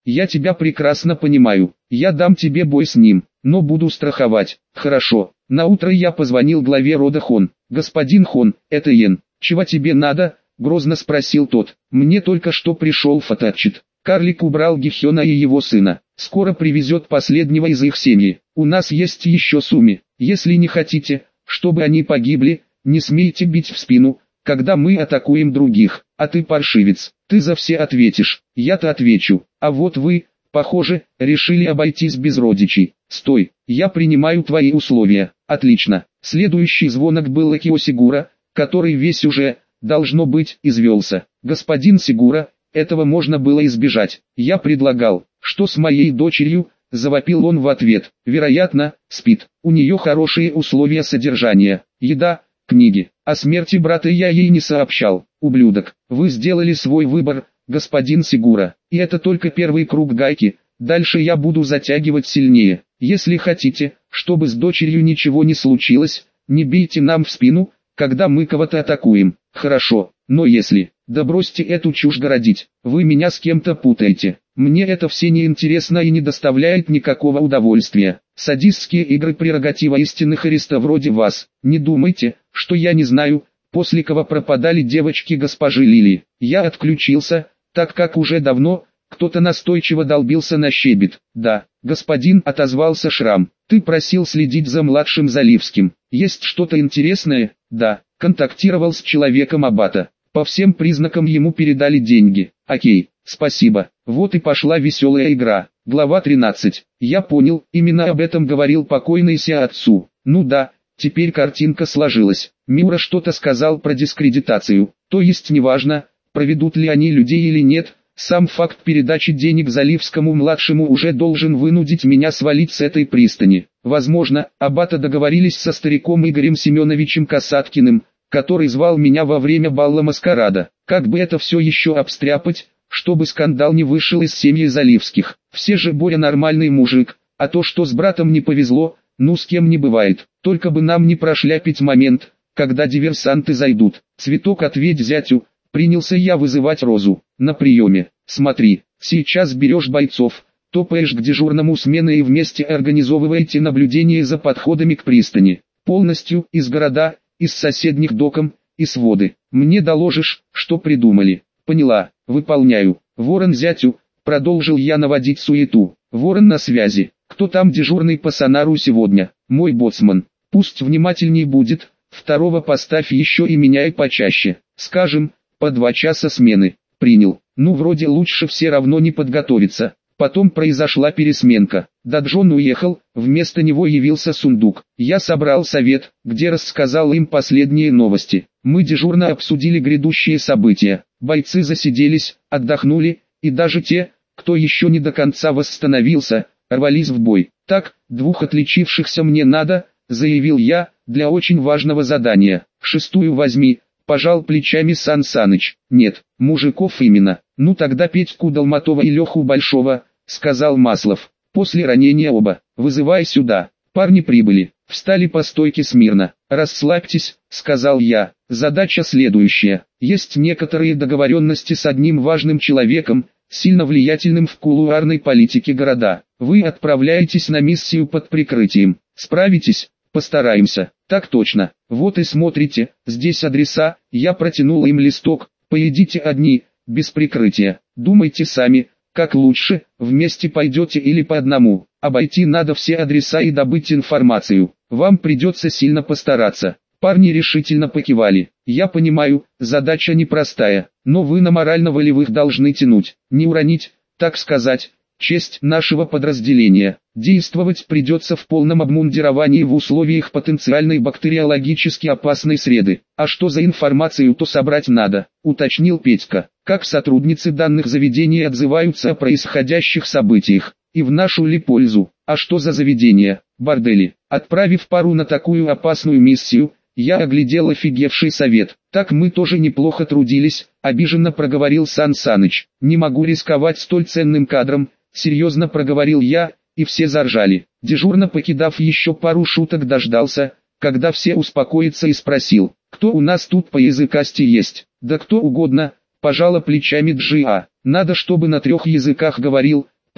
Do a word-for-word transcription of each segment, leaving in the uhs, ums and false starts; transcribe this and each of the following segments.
Я тебя прекрасно понимаю. Я дам тебе бой с ним, но буду страховать. Хорошо. Наутро я позвонил главе рода Хон. Господин Хон, это Йен. Чего тебе надо? Грозно спросил тот. Мне только что пришел фотоотчет. Карлик убрал Гихёна и его сына. Скоро привезет последнего из их семьи. У нас есть еще Суми. Если не хотите, чтобы они погибли, не смейте бить в спину, когда мы атакуем других. А ты, паршивец, ты за все ответишь. Я-то отвечу. А вот вы, похоже, решили обойтись без родичей. Стой, я принимаю твои условия. Отлично. Следующий звонок был Акио Сигура, который весь уже, должно быть, извелся. Господин Сигура, этого можно было избежать. Я предлагал, что с моей дочерью, завопил он в ответ. Вероятно, спит. У нее хорошие условия содержания. Еда, книги. О смерти брата я ей не сообщал. Ублюдок, вы сделали свой выбор, господин Сигура. И это только первый круг гайки. Дальше я буду затягивать сильнее. Если хотите, чтобы с дочерью ничего не случилось, не бейте нам в спину, когда мы кого-то атакуем. Хорошо, но если... Да бросьте эту чушь городить, вы меня с кем-то путаете. Мне это все не интересно и не доставляет никакого удовольствия. Садистские игры прерогатива истинных ариста вроде вас. Не думайте, что я не знаю, после кого пропадали девочки госпожи Лили. Я отключился, так как уже давно, кто-то настойчиво долбился на щебет. Да, господин, отозвался Шрам, ты просил следить за младшим Заливским. Есть что-то интересное? Да, контактировал с человеком Аббата. По всем признакам ему передали деньги. Окей, спасибо. Вот и пошла веселая игра. Глава тринадцать. Я понял, именно об этом говорил покойный Ся отцу. Ну да, теперь картинка сложилась. Миура что-то сказал про дискредитацию. То есть неважно, проведут ли они людей или нет, сам факт передачи денег Заливскому-младшему уже должен вынудить меня свалить с этой пристани. Возможно, аббаты договорились со стариком Игорем Семеновичем Касаткиным, который звал меня во время балла маскарада. Как бы это все еще обстряпать, чтобы скандал не вышел из семьи Заливских. Все же Боря нормальный мужик, а то что с братом не повезло, ну с кем не бывает. Только бы нам не прошляпить момент, когда диверсанты зайдут. Цветок, ответь зятю, принялся я вызывать Розу. На приеме, смотри, сейчас берешь бойцов, топаешь к дежурному смены и вместе организовываете наблюдение за подходами к пристани. Полностью, из города, из соседних доком, из воды. Мне доложишь, что придумали. Поняла, выполняю. Ворон зятю, продолжил я наводить суету. Ворон на связи. Кто там дежурный по сонару сегодня? Мой боцман. Пусть внимательней будет. Второго поставь еще и меняй почаще. Скажем, по два часа смены. Принял. Ну вроде лучше все равно не подготовиться. Потом произошла пересменка. Даджон уехал, вместо него явился Сундук. Я собрал совет, где рассказал им последние новости. Мы дежурно обсудили грядущие события. Бойцы засиделись, отдохнули, и даже те, кто еще не до конца восстановился, рвались в бой. Так, двух отличившихся мне надо, заявил я, для очень важного задания. Шестую возьми, пожал плечами Сан Саныч. Нет, мужиков именно. Ну тогда Петьку Долматова и Леху Большого, сказал Маслов. После ранения оба, вызывай сюда. Парни прибыли, встали по стойке смирно. Расслабьтесь, сказал я. Задача следующая. Есть некоторые договоренности с одним важным человеком, сильно влиятельным в кулуарной политике города. Вы отправляетесь на миссию под прикрытием. Справитесь? Постараемся. Так точно. Вот и смотрите, здесь адреса. Я протянул им листок. Поедите одни, без прикрытия. Думайте сами, как лучше, вместе пойдете или по одному. Обойти надо все адреса и добыть информацию. Вам придется сильно постараться. Парни решительно покивали. Я понимаю, задача непростая, но вы на морально-волевых должны тянуть, не уронить, так сказать, честь нашего подразделения. Действовать придется в полном обмундировании в условиях потенциальной бактериологически опасной среды. А что за информацию-то собрать надо, уточнил Петька. Как сотрудницы данных заведений отзываются о происходящих событиях, и в нашу ли пользу? А что за заведения? Бордели. Отправив пару на такую опасную миссию, я оглядел офигевший совет. Так мы тоже неплохо трудились, обиженно проговорил Сан Саныч. Не могу рисковать столь ценным кадром, серьезно проговорил я, и все заржали. Дежурно покидав еще пару шуток, дождался, когда все успокоятся, и спросил, кто у нас тут по языкасти есть? Да кто угодно, пожала плечами Джиа. Надо, чтобы на трех языках говорил,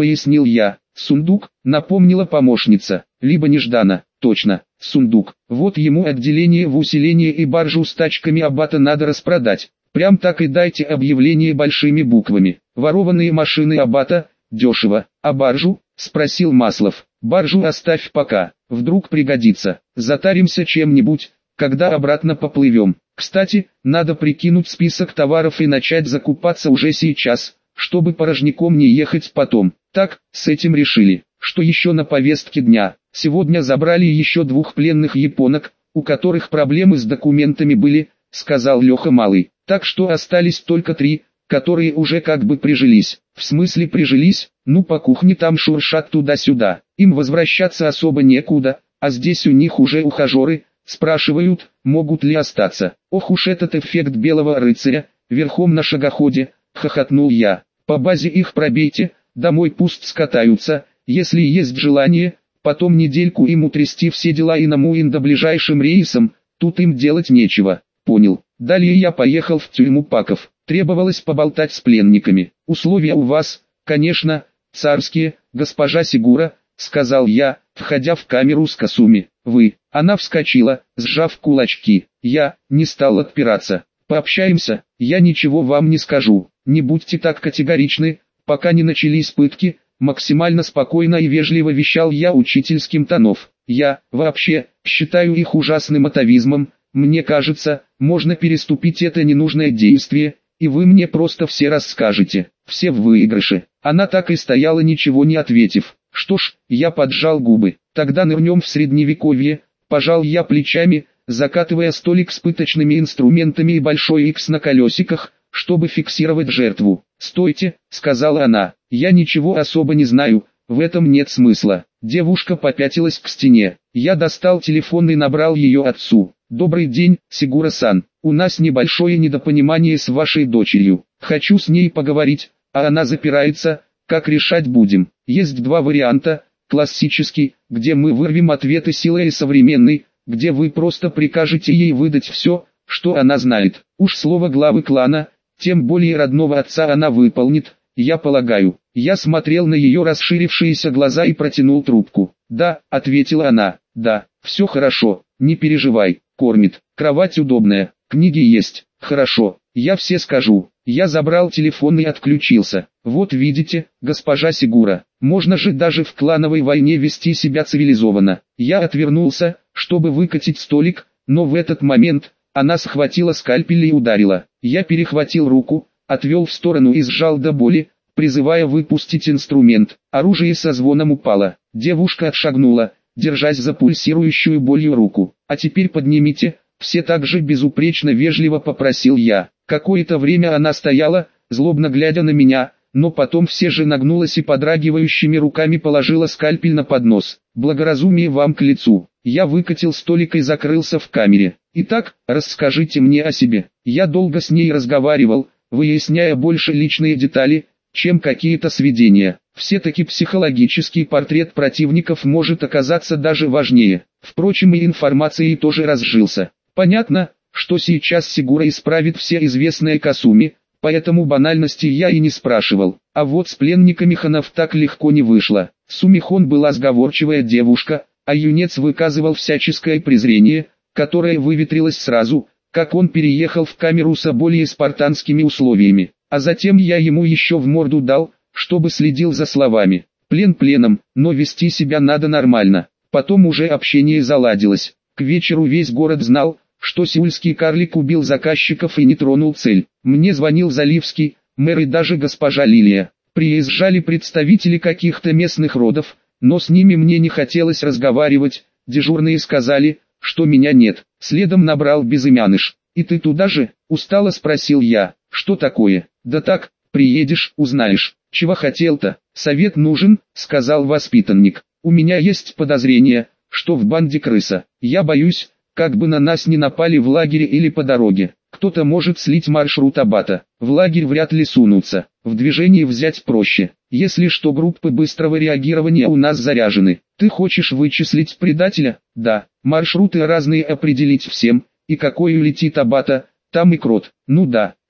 пояснил я. Сундук, напомнила помощница, либо нежданно, точно, сундук. Вот ему отделение в усиление и баржу с тачками аббата надо распродать. Прям так и дайте объявление большими буквами. Ворованные машины аббата, дешево. А баржу? Спросил Маслов. Баржу оставь пока, вдруг пригодится. Затаримся чем-нибудь, когда обратно поплывем. Кстати, надо прикинуть список товаров и начать закупаться уже сейчас, чтобы порожняком не ехать потом. Так, с этим решили. Что еще на повестке дня? Сегодня забрали еще двух пленных японок, у которых проблемы с документами были, сказал Леха Малый. Так что остались только три, которые уже как бы прижились. В смысле прижились? Ну по кухне там шуршат туда-сюда. Им возвращаться особо некуда, а здесь у них уже ухажеры, спрашивают, могут ли остаться. Ох уж этот эффект белого рыцаря, верхом на шагоходе, хохотнул я. По базе их пробейте, домой пусть скатаются, если есть желание, потом недельку им утрясти все дела и на Муин до ближайшим рейсом, тут им делать нечего. Понял. Далее я поехал в тюрьму Паков. Требовалось поболтать с пленниками. Условия у вас, конечно, царские, госпожа Сигура, сказал я, входя в камеру с Касуми. Вы. Она вскочила, сжав кулачки. Я не стал отпираться. Пообщаемся, я ничего вам не скажу. Не будьте так категоричны, пока не начались пытки. Максимально спокойно и вежливо вещал я учительским тонов. Я, вообще, считаю их ужасным атовизмом. Мне кажется, можно переступить это ненужное действие, и вы мне просто все расскажете. Все в выигрыше. Она так и стояла, ничего не ответив. Что ж, я поджал губы. Тогда нырнем в средневековье. Пожал я плечами, закатывая столик с пыточными инструментами и большой икс на колесиках, чтобы фиксировать жертву. «Стойте», — сказала она, — «я ничего особо не знаю, в этом нет смысла». Девушка попятилась к стене. Я достал телефон и набрал ее отцу. «Добрый день, Сигура-сан, у нас небольшое недопонимание с вашей дочерью. Хочу с ней поговорить, а она запирается, как решать будем? Есть два варианта, классический, где мы вырвем ответы силой, и современный, где вы просто прикажете ей выдать все, что она знает. Уж слово главы клана, тем более родного отца, она выполнит, я полагаю». Я смотрел на ее расширившиеся глаза и протянул трубку. «Да», — ответила она, — «да, все хорошо, не переживай, кормит, кровать удобная, книги есть, хорошо, я все скажу». Я забрал телефон и отключился. Вот видите, госпожа Сигура, можно же даже в клановой войне вести себя цивилизованно. Я отвернулся, чтобы выкатить столик, но в этот момент она схватила скальпель и ударила. Я перехватил руку, отвел в сторону и сжал до боли, призывая выпустить инструмент. Оружие со звоном упало. Девушка отшагнула, держась за пульсирующую болью руку. «А теперь поднимите», — все так же безупречно вежливо попросил я. Какое-то время она стояла, злобно глядя на меня, но потом все же нагнулась и подрагивающими руками положила скальпель на поднос. «Благоразумие вам к лицу». Я выкатил столик и закрылся в камере. «Итак, расскажите мне о себе». Я долго с ней разговаривал, выясняя больше личные детали, чем какие-то сведения. Все-таки психологический портрет противников может оказаться даже важнее. Впрочем, и информацией тоже разжился. Понятно, что сейчас Сигура исправит все известные Касуми, поэтому банальности я и не спрашивал. А вот с пленниками ханов так легко не вышло. Сумихон была сговорчивая девушка, а юнец выказывал всяческое презрение, которое выветрилось сразу, как он переехал в камеру с более спартанскими условиями. А затем я ему еще в морду дал, чтобы следил за словами. Плен пленом, но вести себя надо нормально. Потом уже общение заладилось. К вечеру весь город знал, что сеульский карлик убил заказчиков и не тронул цель. Мне звонил Заливский, мэр и даже госпожа Лилия. Приезжали представители каких-то местных родов, но с ними мне не хотелось разговаривать. Дежурные сказали, что меня нет. Следом набрал безымяныш. «И ты туда же?» — устало спросил я. «Что такое?» «Да так, приедешь, узнаешь». «Чего хотел-то?» «Совет нужен», — сказал воспитанник. «У меня есть подозрение, что в банде крыса. Я боюсь, как бы на нас не напали в лагере или по дороге. Кто-то может слить маршрут аббата. В лагерь вряд ли сунутся. В движении взять проще. Если что, группы быстрого реагирования у нас заряжены. Ты хочешь вычислить предателя?» «Да. Маршруты разные определить всем. И какой улетит аббата, там и крот». «Ну да,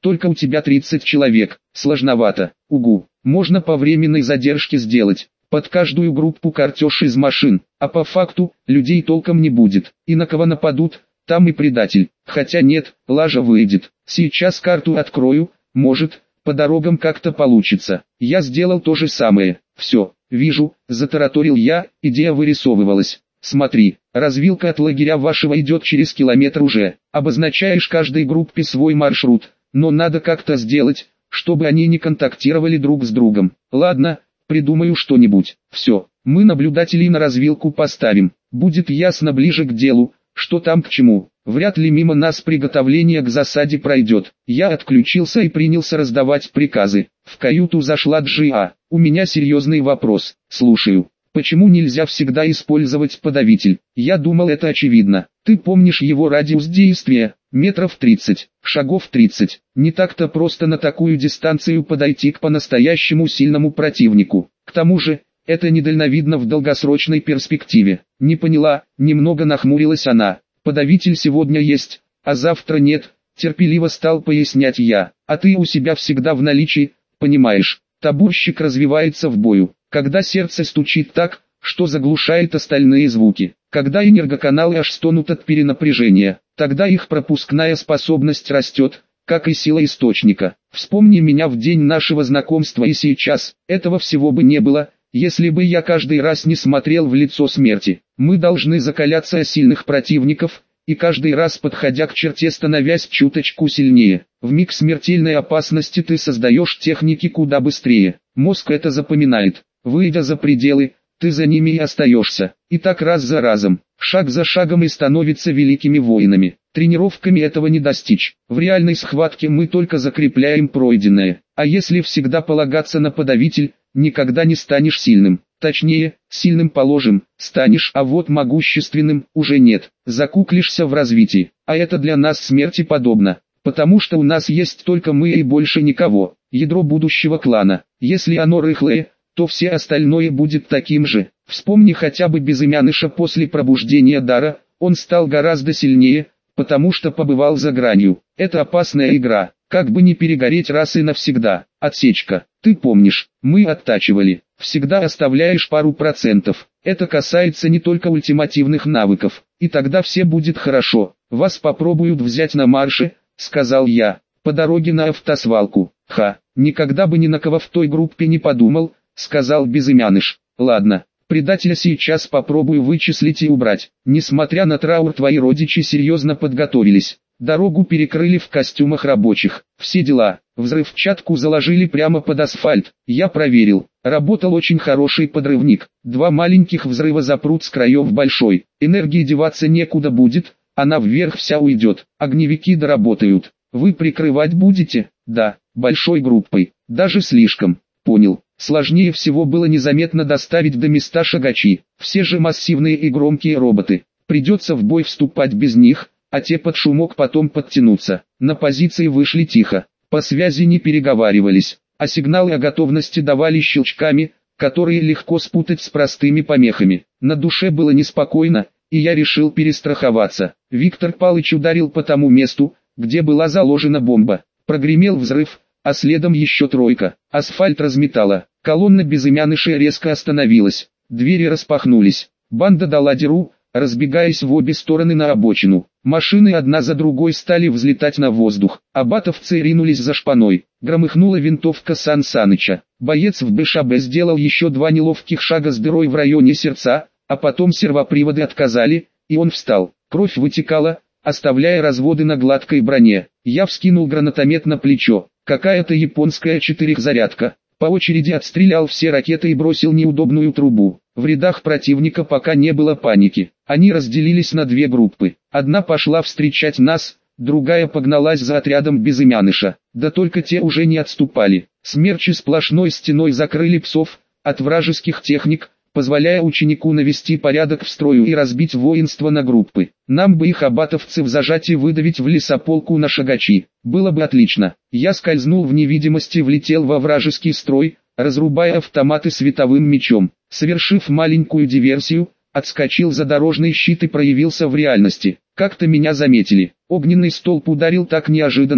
Только у тебя тридцать человек, сложновато. Угу, можно по временной задержке сделать. Под каждую группу картеж из машин, а по факту, людей толком не будет. И на кого нападут, там и предатель. Хотя нет, лажа выйдет. Сейчас карту открою, может, по дорогам как-то получится. Я сделал то же самое. Все, вижу, затараторил я, идея вырисовывалась. Смотри, развилка от лагеря вашего идет через километр уже. Обозначаешь каждой группе свой маршрут, но надо как-то сделать, чтобы они не контактировали друг с другом. Ладно, придумаю что-нибудь. Все, мы наблюдателей на развилку поставим. Будет ясно ближе к делу, что там к чему. Вряд ли мимо нас приготовление к засаде пройдет. Я отключился и принялся раздавать приказы. В каюту зашла Джиа. У меня серьезный вопрос. Слушаю. Почему нельзя всегда использовать подавитель? Я думал, это очевидно. Ты помнишь его радиус действия? Метров тридцать, шагов тридцать. Не так-то просто на такую дистанцию подойти к по-настоящему сильному противнику. К тому же, это недальновидно в долгосрочной перспективе. Не поняла, немного нахмурилась она. Подавитель сегодня есть, а завтра нет, терпеливо стал пояснять я. А ты у себя всегда в наличии, понимаешь. Табурщик развивается в бою, когда сердце стучит так, что заглушает остальные звуки. Когда энергоканалы аж стонут от перенапряжения, тогда их пропускная способность растет, как и сила источника. Вспомни меня в день нашего знакомства и сейчас, этого всего бы не было, если бы я каждый раз не смотрел в лицо смерти. Мы должны закаляться о сильных противников, и каждый раз подходя к черте становясь чуточку сильнее. В миг смертельной опасности ты создаешь техники куда быстрее. Мозг это запоминает. Выйдя за пределы, ты за ними и остаешься. И так раз за разом, шаг за шагом и становятся великими воинами. Тренировками этого не достичь. В реальной схватке мы только закрепляем пройденное. А если всегда полагаться на подавитель, никогда не станешь сильным. Точнее, сильным положим, станешь, а вот могущественным уже нет. Закуклишься в развитии. А это для нас смерти подобно. Потому что у нас есть только мы и больше никого. Ядро будущего клана. Если оно рыхлое, то все остальное будет таким же. Вспомни хотя бы Безымяныша после пробуждения дара, он стал гораздо сильнее, потому что побывал за гранью. Это опасная игра, как бы не перегореть раз и навсегда. Отсечка, ты помнишь, мы оттачивали, всегда оставляешь пару процентов. Это касается не только ультимативных навыков, и тогда все будет хорошо. Вас попробуют взять на марше, сказал я, по дороге на автосвалку. Ха, никогда бы ни на кого в той группе не подумал, сказал Безымяныш. Ладно, предателя сейчас попробую вычислить и убрать. Несмотря на траур, твои родичи серьезно подготовились. Дорогу перекрыли в костюмах рабочих. Все дела. Взрывчатку заложили прямо под асфальт. Я проверил. Работал очень хороший подрывник. Два маленьких взрыва запрут с краев большой. Энергии деваться некуда будет, она вверх вся уйдет. Огневики доработают. Вы прикрывать будете? Да, большой группой. Даже слишком. Понял. Сложнее всего было незаметно доставить до места шагачи. Все же массивные и громкие роботы. Придется в бой вступать без них, а те под шумок потом подтянутся. На позиции вышли тихо. По связи не переговаривались, а сигналы о готовности давали щелчками, которые легко спутать с простыми помехами. На душе было неспокойно, и я решил перестраховаться. Виктор Палыч ударил по тому месту, где была заложена бомба. Прогремел взрыв, а следом еще тройка. Асфальт разметало. Колонна Безымянышей резко остановилась. Двери распахнулись. Банда дала дёру, разбегаясь в обе стороны на обочину. Машины одна за другой стали взлетать на воздух. Абатовцы ринулись за шпаной. Громыхнула винтовка Сан Саныча. Боец в БШБ сделал еще два неловких шага с дырой в районе сердца, а потом сервоприводы отказали, и он встал. Кровь вытекала, оставляя разводы на гладкой броне. Я вскинул гранатомет на плечо. Какая-то японская четырехзарядка. По очереди отстрелял все ракеты и бросил неудобную трубу. В рядах противника пока не было паники. Они разделились на две группы. Одна пошла встречать нас, другая погналась за отрядом Безымяныша. Да только те уже не отступали. Смерчи сплошной стеной закрыли псов от вражеских техник, позволяя ученику навести порядок в строю и разбить воинство на группы. Нам бы их абатовцев зажать и выдавить в лесополку на шагачи. Было бы отлично. Я скользнул в невидимости и влетел во вражеский строй, разрубая автоматы световым мечом. Совершив маленькую диверсию, отскочил за дорожный щит и проявился в реальности. Как-то меня заметили. Огненный столб ударил так неожиданно,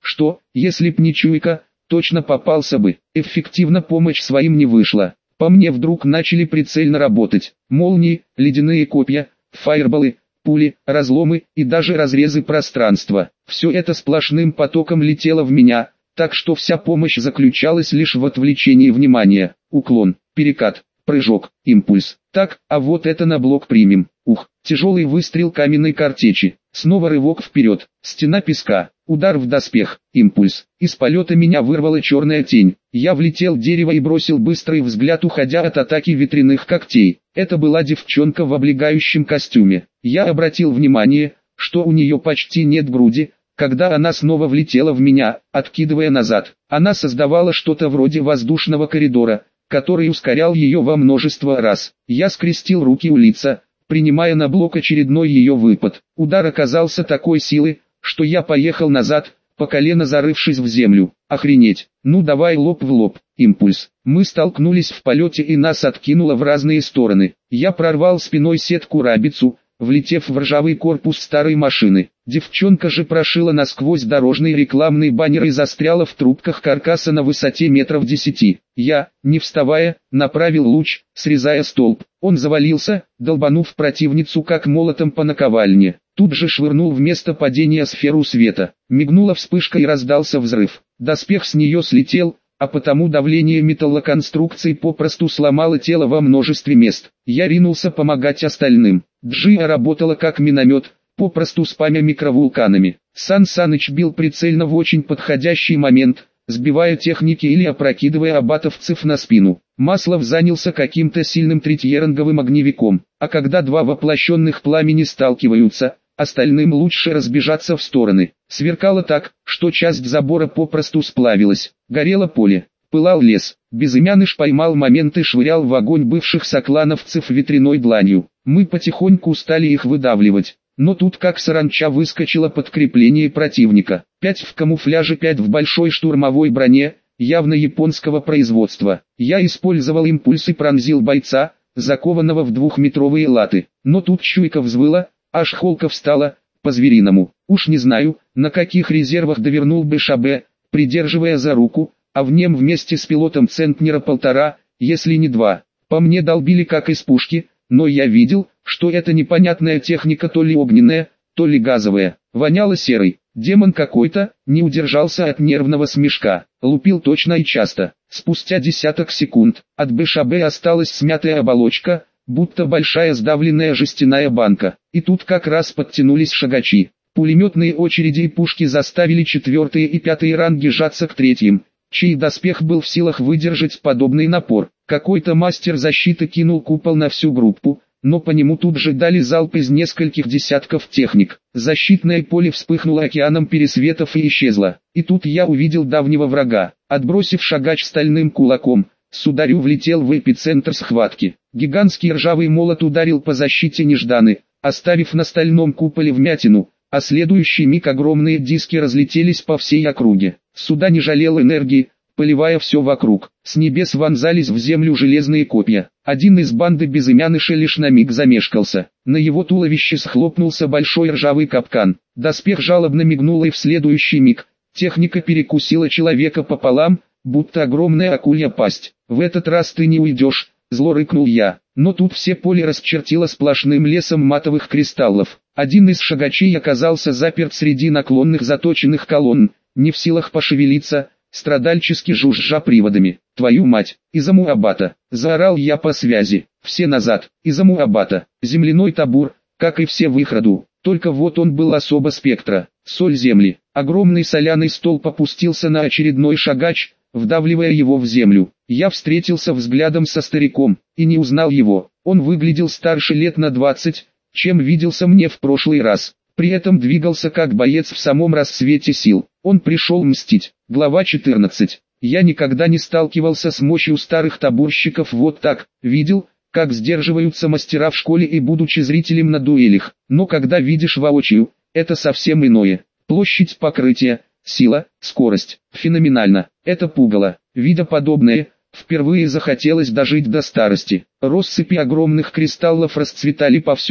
что, если б не чуйка, точно попался бы. Эффективно помощь своим не вышла. По мне вдруг начали прицельно работать. Молнии, ледяные копья, фаерболы, пули, разломы и даже разрезы пространства. Все это сплошным потоком летело в меня, так что вся помощь заключалась лишь в отвлечении внимания. Уклон, перекат, прыжок, импульс. Так, а вот это на блок примем. Ух, тяжелый выстрел каменной картечи. Снова рывок вперед, стена песка, удар в доспех, импульс. Из полета меня вырвала черная тень. Я влетел в дерево и бросил быстрый взгляд, уходя от атаки ветряных когтей. Это была девчонка в облегающем костюме. Я обратил внимание, что у нее почти нет груди, когда она снова влетела в меня, откидывая назад. Она создавала что-то вроде воздушного коридора, который ускорял ее во множество раз. Я скрестил руки у лица, принимая на блок очередной ее выпад. Удар оказался такой силы, что я поехал назад, по колено зарывшись в землю. Охренеть, ну давай лоб в лоб, импульс. Мы столкнулись в полете и нас откинуло в разные стороны. Я прорвал спиной сетку-рабицу, влетев в ржавый корпус старой машины. Девчонка же прошила насквозь дорожный рекламный баннер и застряла в трубках каркаса на высоте метров десяти. Я, не вставая, направил луч, срезая столб. Он завалился, долбанув противницу как молотом по наковальне. Тут же швырнул в место падения сферу света. Мигнула вспышка и раздался взрыв. Доспех с нее слетел, а потому давление металлоконструкций попросту сломало тело во множестве мест. Я ринулся помогать остальным. Джия работала как миномет, попросту спамя микровулканами. Сан Саныч бил прицельно в очень подходящий момент, сбивая техники или опрокидывая абатовцев на спину. Маслов занялся каким-то сильным третьеранговым огневиком, а когда два воплощенных пламени сталкиваются, остальным лучше разбежаться в стороны. Сверкало так, что часть забора попросту сплавилась. Горело поле, пылал лес. Безымяныш поймал момент и швырял в огонь бывших соклановцев ветряной дланью. Мы потихоньку стали их выдавливать. Но тут как саранча выскочило подкрепление противника. Пять в камуфляже, пять в большой штурмовой броне, явно японского производства. Я использовал импульс и пронзил бойца, закованного в двухметровые латы. Но тут чуйка взвыла, аж холка встала, по-звериному. Уж не знаю, на каких резервах довернул бы Шабе, придерживая за руку, а в нем вместе с пилотом центнера полтора, если не два. По мне долбили как из пушки, но я видел, что это непонятная техника, то ли огненная, то ли газовая. Воняло серой. Демон какой-то, не удержался от нервного смешка. Лупил точно и часто. Спустя десяток секунд, от БШБ осталась смятая оболочка, будто большая сдавленная жестяная банка. И тут как раз подтянулись шагачи. Пулеметные очереди и пушки заставили четвертые и пятые ранги сжаться к третьим, чей доспех был в силах выдержать подобный напор. Какой-то мастер защиты кинул купол на всю группу, но по нему тут же дали залп из нескольких десятков техник. Защитное поле вспыхнуло океаном пересветов и исчезло. И тут я увидел давнего врага. Отбросив шагач стальным кулаком, сударю влетел в эпицентр схватки. Гигантский ржавый молот ударил по защите нежданы, оставив на стальном куполе вмятину, а следующий миг огромные диски разлетелись по всей округе. Суда не жалел энергии, поливая все вокруг. С небес вонзались в землю железные копья. Один из банды безымяныша лишь на миг замешкался. На его туловище схлопнулся большой ржавый капкан. Доспех жалобно мигнул, и в следующий миг техника перекусила человека пополам, будто огромная акулья пасть. «В этот раз ты не уйдешь», — зло рыкнул я. Но тут все поле расчертило сплошным лесом матовых кристаллов. Один из шагачей оказался заперт среди наклонных заточенных колонн, не в силах пошевелиться, страдальчески жужжа приводами. «Твою мать, Изаму Абата!» — заорал я по связи. «Все назад, Изаму Абата!» Земляной табур, как и все в их роду, только вот он был особо спектра. Соль земли. Огромный соляный столб опустился на очередной шагач, вдавливая его в землю. Я встретился взглядом со стариком, и не узнал его. Он выглядел старше лет на двадцать, чем виделся мне в прошлый раз. При этом двигался как боец в самом расцвете сил. Он пришел мстить. Глава четырнадцать. Я никогда не сталкивался с мощью старых табурщиков вот так. Видел, как сдерживаются мастера в школе и будучи зрителем на дуэлях. Но когда видишь воочию, это совсем иное. Площадь покрытия, сила, скорость. Феноменально. Это пугало. Видя подобное, впервые захотелось дожить до старости. Россыпи огромных кристаллов расцветали повсюду,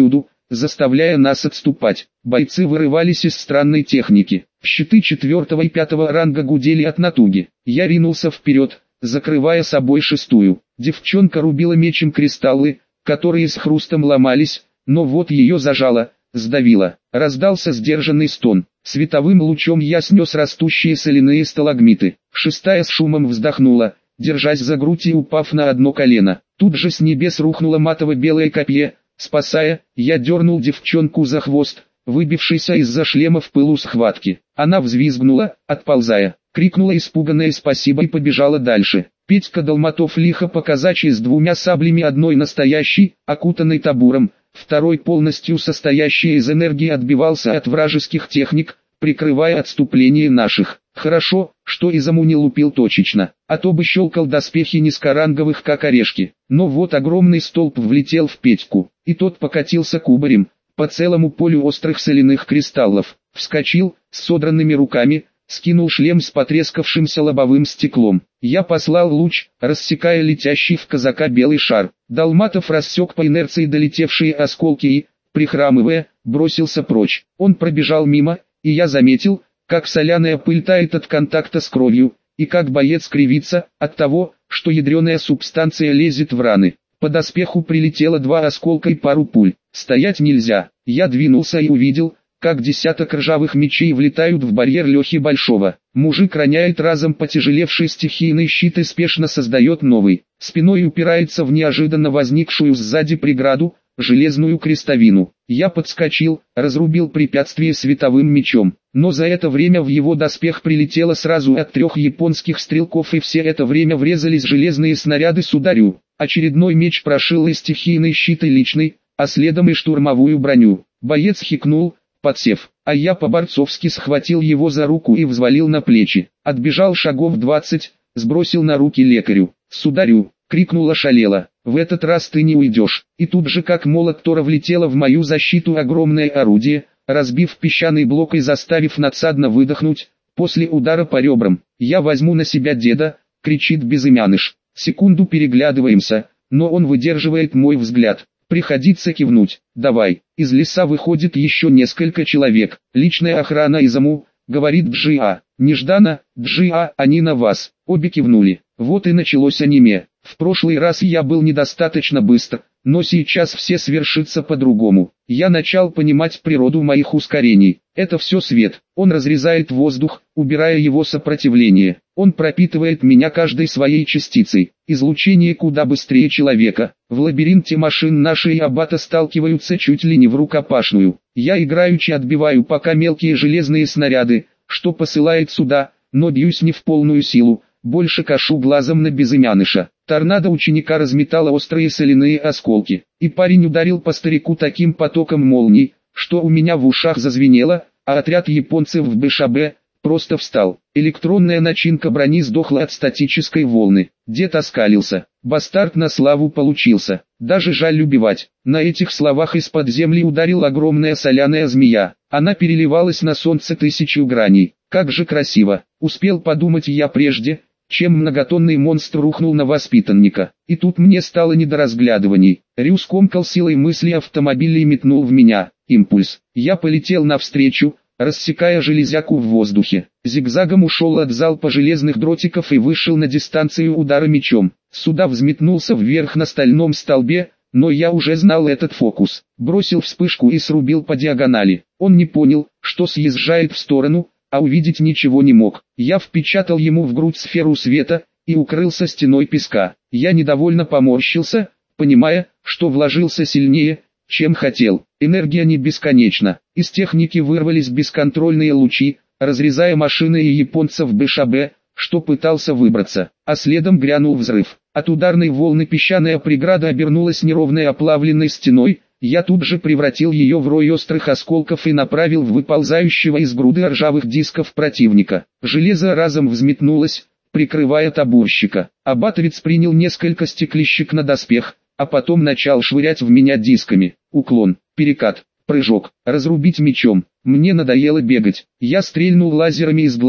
заставляя нас отступать. Бойцы вырывались из странной техники. Щиты четвертого и пятого ранга гудели от натуги. Я ринулся вперед, закрывая собой шестую. Девчонка рубила мечем кристаллы, которые с хрустом ломались, но вот ее зажало, сдавило. Раздался сдержанный стон. Световым лучом я снес растущие соляные сталагмиты. Шестая с шумом вздохнула, держась за грудь и упав на одно колено. Тут же с небес рухнуло матово-белое копье. Спасая, я дернул девчонку за хвост, выбившийся из-за шлема в пылу схватки. Она взвизгнула, отползая, крикнула испуганное спасибо и побежала дальше. Петька Долматов лихо по-казачьи с двумя саблями, одной настоящий, окутанный табуром, второй полностью состоящий из энергии, отбивался от вражеских техник, прикрывая отступление наших. Хорошо, что Изаму не лупил точечно, а то бы щелкал доспехи низкоранговых как орешки. Но вот огромный столб влетел в Петьку, и тот покатился кубарем, по целому полю острых соляных кристаллов. Вскочил, с содранными руками, скинул шлем с потрескавшимся лобовым стеклом. Я послал луч, рассекая летящий в казака белый шар. Долматов рассек по инерции долетевшие осколки и, прихрамывая, бросился прочь. Он пробежал мимо, и я заметил, как соляная пыль тает от контакта с кровью, и как боец кривится от того, что ядреная субстанция лезет в раны. По доспеху прилетело два осколка и пару пуль. Стоять нельзя. Я двинулся и увидел, как десяток ржавых мечей влетают в барьер Лехи Большого. Мужик роняет разом потяжелевший стихийный щит и спешно создает новый. Спиной упирается в неожиданно возникшую сзади преграду, железную крестовину. Я подскочил, разрубил препятствие световым мечом, но за это время в его доспех прилетело сразу от трех японских стрелков, и все это время врезались железные снаряды с ударю. Очередной меч прошил и стихийный щит, и личный, а следом и штурмовую броню. Боец хикнул, подсев, а я по-борцовски схватил его за руку и взвалил на плечи. Отбежал шагов двадцать, сбросил на руки лекарю. «Сударю!» — крикнула шалела. «В этот раз ты не уйдешь!» И тут же как молот Тора влетело в мою защиту огромное орудие, разбив песчаный блок и заставив надсадно выдохнуть, после удара по ребрам. «Я возьму на себя деда!» — кричит безымяныш. Секунду переглядываемся, но он выдерживает мой взгляд. Приходится кивнуть. «Давай». Из леса выходит еще несколько человек. «Личная охрана Изаму», — говорит Джиа. «Нежданно, Джиа, они на вас». Обе кивнули. Вот и началось аниме. В прошлый раз я был недостаточно быстр, но сейчас все свершится по-другому. Я начал понимать природу моих ускорений. Это все свет. Он разрезает воздух, убирая его сопротивление. Он пропитывает меня каждой своей частицей. Излучение куда быстрее человека. В лабиринте машин наши и Аббата сталкиваются чуть ли не в рукопашную. Я играючи отбиваю пока мелкие железные снаряды, что посылает сюда, но бьюсь не в полную силу. Больше кашу глазом на безымяныша. Торнадо ученика разметало острые соляные осколки, и парень ударил по старику таким потоком молний, что у меня в ушах зазвенело, а отряд японцев в БШБ просто встал. Электронная начинка брони сдохла от статической волны. Дед оскалился. Бастард на славу получился. Даже жаль убивать. На этих словах из-под земли ударила огромная соляная змея. Она переливалась на солнце тысячу граней. Как же красиво. Успел подумать я прежде, чем многотонный монстр рухнул на воспитанника. И тут мне стало не до разглядываний. Рю скомкал силой мысли автомобиля и метнул в меня. Импульс. Я полетел навстречу, рассекая железяку в воздухе. Зигзагом ушел от залпа железных дротиков и вышел на дистанцию удара мечом. Сюда взметнулся вверх на стальном столбе, но я уже знал этот фокус. Бросил вспышку и срубил по диагонали. Он не понял, что съезжает в сторону, а увидеть ничего не мог. Я впечатал ему в грудь сферу света и укрылся стеной песка. Я недовольно поморщился, понимая, что вложился сильнее, чем хотел. Энергия не бесконечна. Из техники вырвались бесконтрольные лучи, разрезая машины и японцев БШБ, что пытался выбраться, а следом грянул взрыв. От ударной волны песчаная преграда обернулась неровной оплавленной стеной. Я тут же превратил ее в рой острых осколков и направил в выползающего из груды ржавых дисков противника. Железо разом взметнулось, прикрывая табурщика. Аббатовец принял несколько стеклищек на доспех, а потом начал швырять в меня дисками. Уклон, перекат, прыжок, разрубить мечом. Мне надоело бегать. Я стрельнул лазерами из глаз,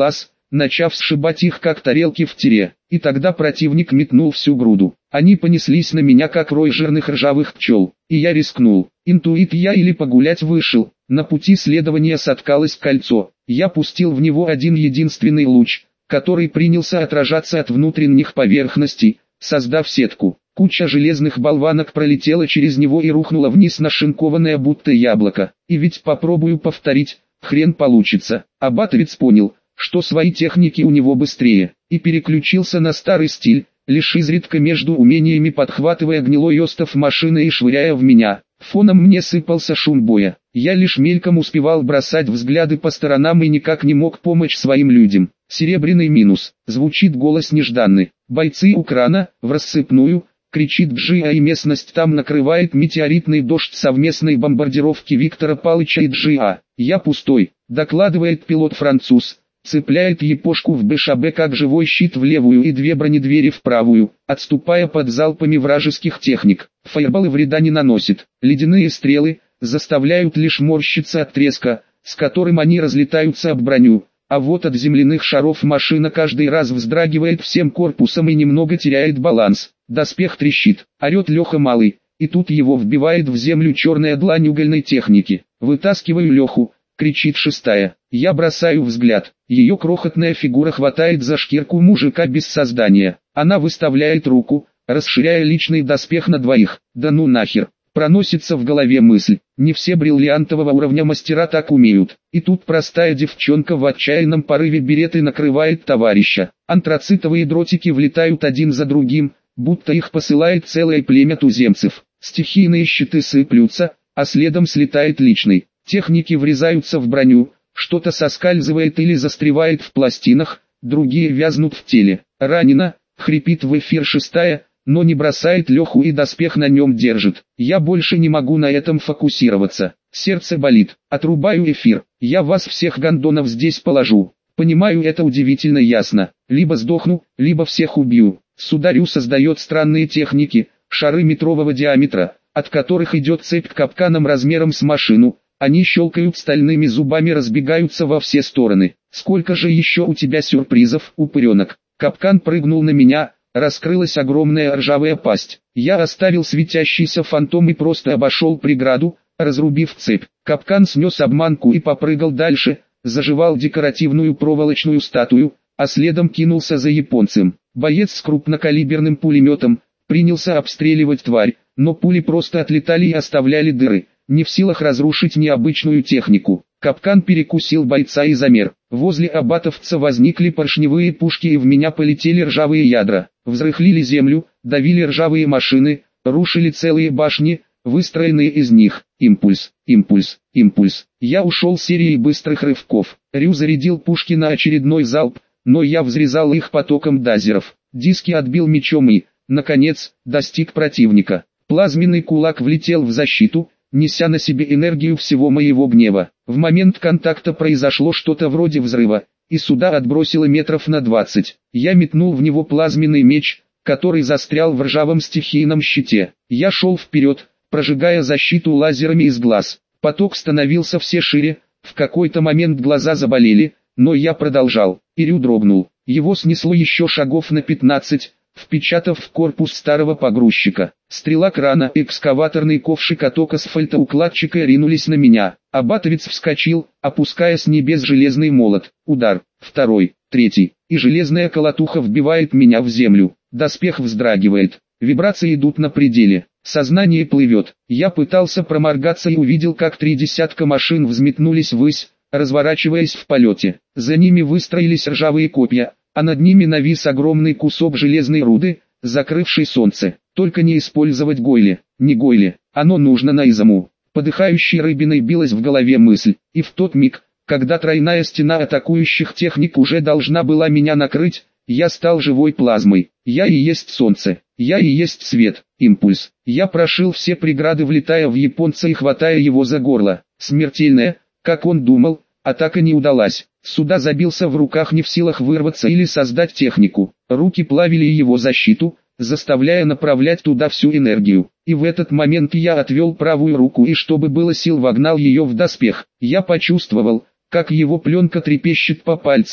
начав сшибать их как тарелки в тире. И тогда противник метнул всю груду. Они понеслись на меня как рой жирных ржавых пчел. И я рискнул. Интуит я или погулять вышел. На пути следования соткалось кольцо. Я пустил в него один единственный луч, который принялся отражаться от внутренних поверхностей, создав сетку. Куча железных болванок пролетела через него и рухнула вниз нашинкованное будто яблоко. И ведь попробую повторить, хрен получится. Абатовец понял, что свои техники у него быстрее, и переключился на старый стиль, лишь изредка между умениями подхватывая гнилой остов машины и швыряя в меня. Фоном мне сыпался шум боя. Я лишь мельком успевал бросать взгляды по сторонам и никак не мог помочь своим людям. Серебряный минус. Звучит голос нежданный. Бойцы у крана, в рассыпную, кричит Джиа, и местность там накрывает метеоритный дождь совместной бомбардировки Виктора Палыча и Джиа. Я пустой, докладывает пилот-француз. Цепляет епошку в БШБ как живой щит в левую и две бронедвери в правую, отступая под залпами вражеских техник. Фаерболы вреда не наносит. Ледяные стрелы заставляют лишь морщиться от треска, с которым они разлетаются об броню. А вот от земляных шаров машина каждый раз вздрагивает всем корпусом и немного теряет баланс. Доспех трещит, орет Леха Малый, и тут его вбивает в землю черная длань угольной техники. Вытаскиваю Леху, кричит шестая. Я бросаю взгляд. Ее крохотная фигура хватает за шкирку мужика без сознания. Она выставляет руку, расширяя личный доспех на двоих. Да ну нахер. Проносится в голове мысль. Не все бриллиантового уровня мастера так умеют. И тут простая девчонка в отчаянном порыве берет и накрывает товарища. Антрацитовые дротики влетают один за другим, будто их посылает целое племя туземцев. Стихийные щиты сыплются, а следом слетает личный. Техники врезаются в броню, что-то соскальзывает или застревает в пластинах, другие вязнут в теле. Ранена, хрипит в эфир шестая, но не бросает Леху и доспех на нем держит. Я больше не могу на этом фокусироваться. Сердце болит. Отрубаю эфир. Я вас всех гондонов здесь положу. Понимаю, это удивительно ясно. Либо сдохну, либо всех убью. Сударю создает странные техники, шары метрового диаметра, от которых идет цепь к капканам размером с машину. Они щелкают стальными зубами, разбегаются во все стороны. Сколько же еще у тебя сюрпризов, упыренок? Капкан прыгнул на меня, раскрылась огромная ржавая пасть. Я оставил светящийся фантом и просто обошел преграду, разрубив цепь. Капкан снес обманку и попрыгал дальше, заживал декоративную проволочную статую, а следом кинулся за японцем. Боец с крупнокалиберным пулеметом принялся обстреливать тварь, но пули просто отлетали и оставляли дыры. Не в силах разрушить необычную технику. Капкан перекусил бойца и замер. Возле абатовца возникли поршневые пушки и в меня полетели ржавые ядра. Взрыхлили землю, давили ржавые машины, рушили целые башни, выстроенные из них. Импульс, импульс, импульс. Я ушел серией быстрых рывков. Рю зарядил пушки на очередной залп, но я взрезал их потоком дазеров. Диски отбил мечом и, наконец, достиг противника. Плазменный кулак влетел в защиту, неся на себе энергию всего моего гнева. В момент контакта произошло что-то вроде взрыва, и сюда отбросило метров на двадцать. Я метнул в него плазменный меч, который застрял в ржавом стихийном щите. Я шел вперед, прожигая защиту лазерами из глаз. Поток становился все шире, в какой-то момент глаза заболели, но я продолжал. Ирю дрогнул. Его снесло еще шагов на пятнадцать, впечатав в корпус старого погрузчика. Стрела крана, экскаваторный ковшик от асфальтоукладчика ринулись на меня. Абатовец вскочил, опуская с небес железный молот. Удар, второй, третий, и железная колотуха вбивает меня в землю. Доспех вздрагивает. Вибрации идут на пределе. Сознание плывет. Я пытался проморгаться и увидел, как три десятка машин взметнулись ввысь, разворачиваясь в полете. За ними выстроились ржавые копья, а над ними навис огромный кусок железной руды, закрывший солнце. Только не использовать Гойли, не Гойли, оно нужно на Изаму. Подыхающей рыбиной билась в голове мысль, и в тот миг, когда тройная стена атакующих техник уже должна была меня накрыть, я стал живой плазмой. Я и есть солнце, я и есть свет, импульс. Я прошил все преграды, влетая в японца и хватая его за горло. Смертельная, как он думал, атака не удалась. Сюда забился в руках, не в силах вырваться или создать технику. Руки плавили его защиту, заставляя направлять туда всю энергию. И в этот момент я отвел правую руку и, чтобы было сил, вогнал ее в доспех. Я почувствовал, как его пленка трепещет по пальцами,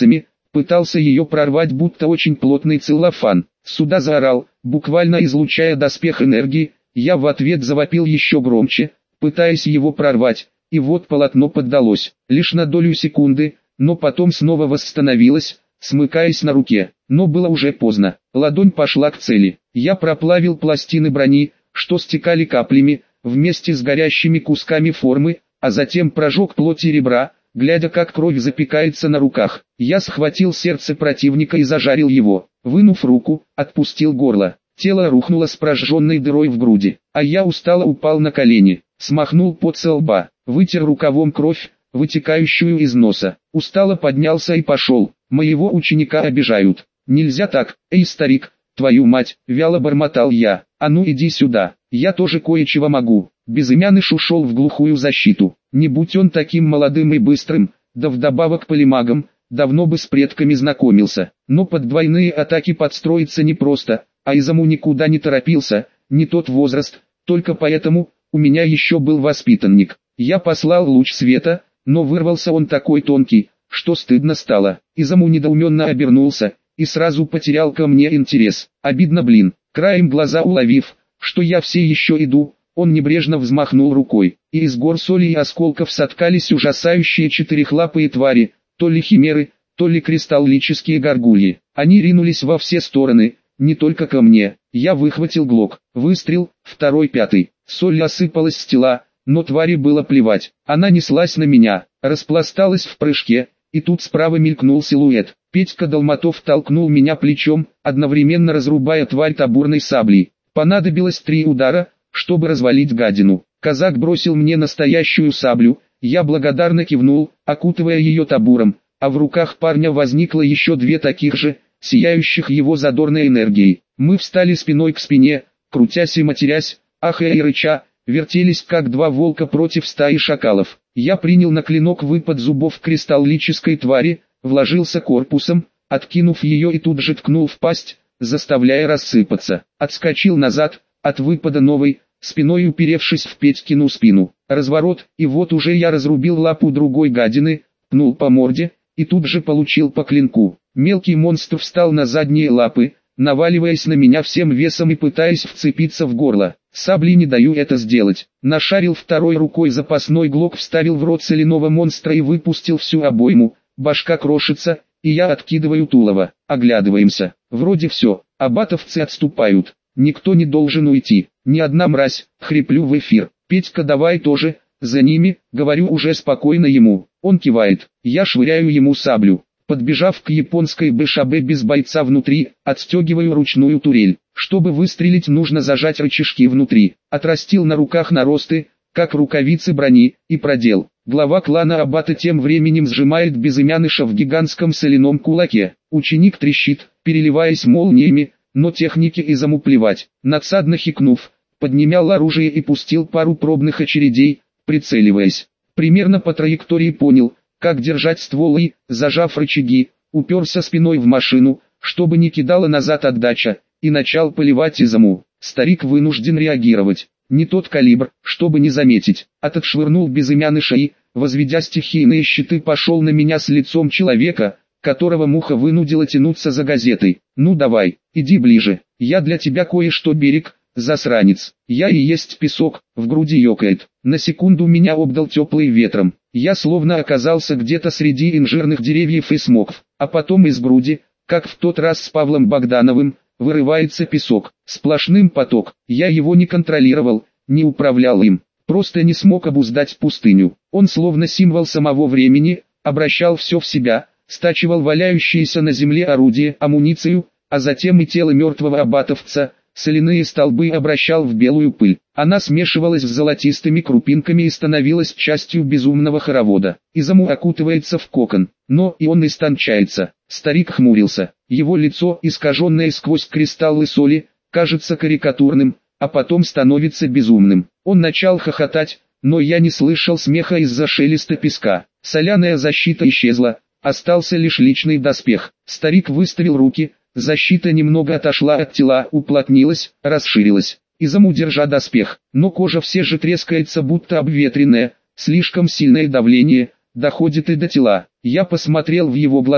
пытался ее прорвать, будто очень плотный целлофан. Сюда заорал, буквально излучая доспех энергии, я в ответ завопил еще громче, пытаясь его прорвать, и вот полотно поддалось, лишь на долю секунды, но потом снова восстановилось, смыкаясь на руке, но было уже поздно, ладонь пошла к цели, я проплавил пластины брони, что стекали каплями, вместе с горящими кусками формы, а затем прожег плоть и ребра, глядя как кровь запекается на руках. Я схватил сердце противника и зажарил его, вынув руку, отпустил горло, тело рухнуло с прожженной дырой в груди, а я устало упал на колени, смахнул пот со лба, вытер рукавом кровь, вытекающую из носа, устало поднялся и пошел. Моего ученика обижают. Нельзя так, эй старик, твою мать, вяло бормотал я, а ну иди сюда, я тоже кое-чего могу. Безымяныш ушел в глухую защиту, не будь он таким молодым и быстрым, да вдобавок полимагом, давно бы с предками знакомился, но под двойные атаки подстроиться непросто, а Изаму никуда не торопился, не тот возраст, только поэтому, у меня еще был воспитанник. Я послал луч света, но вырвался он такой тонкий, что стыдно стало. Изаму недоуменно обернулся, и сразу потерял ко мне интерес. Обидно, блин. Краем глаза уловив, что я все еще иду, он небрежно взмахнул рукой, и из гор соли и осколков соткались ужасающие четырехлапые твари, то ли химеры, то ли кристаллические горгульи. Они ринулись во все стороны, не только ко мне. Я выхватил глок, выстрел, второй, пятый. Соль осыпалась с тела, но твари было плевать. Она неслась на меня, распласталась в прыжке, и тут справа мелькнул силуэт. Петька Долматов толкнул меня плечом, одновременно разрубая тварь табурной саблей. Понадобилось три удара, чтобы развалить гадину. Казак бросил мне настоящую саблю, я благодарно кивнул, окутывая ее табуром, а в руках парня возникло еще две таких же, сияющих его задорной энергией. Мы встали спиной к спине, крутясь и матерясь, ахая и рыча, вертелись как два волка против стаи шакалов. Я принял на клинок выпад зубов кристаллической твари, вложился корпусом, откинув ее и тут же ткнул в пасть, заставляя рассыпаться. Отскочил назад, от выпада новой, спиной уперевшись в Петькину спину. Разворот, и вот уже я разрубил лапу другой гадины, пнул по морде, и тут же получил по клинку. Мелкий монстр встал на задние лапы, наваливаясь на меня всем весом и пытаясь вцепиться в горло. Саблей не даю это сделать. Нашарил второй рукой запасной глок, вставил в рот соляного монстра и выпустил всю обойму. Башка крошится, и я откидываю тулово. Оглядываемся. Вроде все, абатовцы отступают. Никто не должен уйти. Ни одна мразь, хриплю в эфир. Петька, давай тоже, за ними, говорю уже спокойно ему. Он кивает. Я швыряю ему саблю. Подбежав к японской БШБ без бойца внутри, отстегиваю ручную турель. Чтобы выстрелить, нужно зажать рычажки внутри. Отрастил на руках наросты, как рукавицы брони, и продел. Глава клана Абата тем временем сжимает Безымяныша в гигантском соляном кулаке. Ученик трещит, переливаясь молниями, но технике Изаму плевать. Надсадно хикнув, поднимал оружие и пустил пару пробных очередей, прицеливаясь. Примерно по траектории понял, как держать ствол и, зажав рычаги, уперся спиной в машину, чтобы не кидала назад отдача, и начал поливать Изаму. Старик вынужден реагировать. Не тот калибр, чтобы не заметить. Отшвырнул Безымяныша и, возведя стихийные щиты, пошел на меня с лицом человека, которого муха вынудила тянуться за газетой. Ну давай, иди ближе, я для тебя кое-что берег, засранец. Я и есть песок, в груди ёкает. На секунду меня обдал теплым ветром. Я словно оказался где-то среди инжирных деревьев и смокв, а потом из груди, как в тот раз с Павлом Богдановым, вырывается песок. Сплошным поток. Я его не контролировал, не управлял им. Просто не смог обуздать пустыню. Он словно символ самого времени, обращал все в себя, стачивал валяющиеся на земле орудия, амуницию, а затем и тело мертвого абатовца, соляные столбы обращал в белую пыль. Она смешивалась с золотистыми крупинками и становилась частью безумного хоровода. Изаму окутывается в кокон, но и он истончается. Старик хмурился. Его лицо, искаженное сквозь кристаллы соли, кажется карикатурным, а потом становится безумным. Он начал хохотать, но я не слышал смеха из-за шелеста песка. Соляная защита исчезла, остался лишь личный доспех. Старик выставил руки, защита немного отошла от тела, уплотнилась, расширилась. Изаму, держа доспех, но кожа все же трескается, будто обветренная, слишком сильное давление, доходит и до тела. Я посмотрел в его глаза,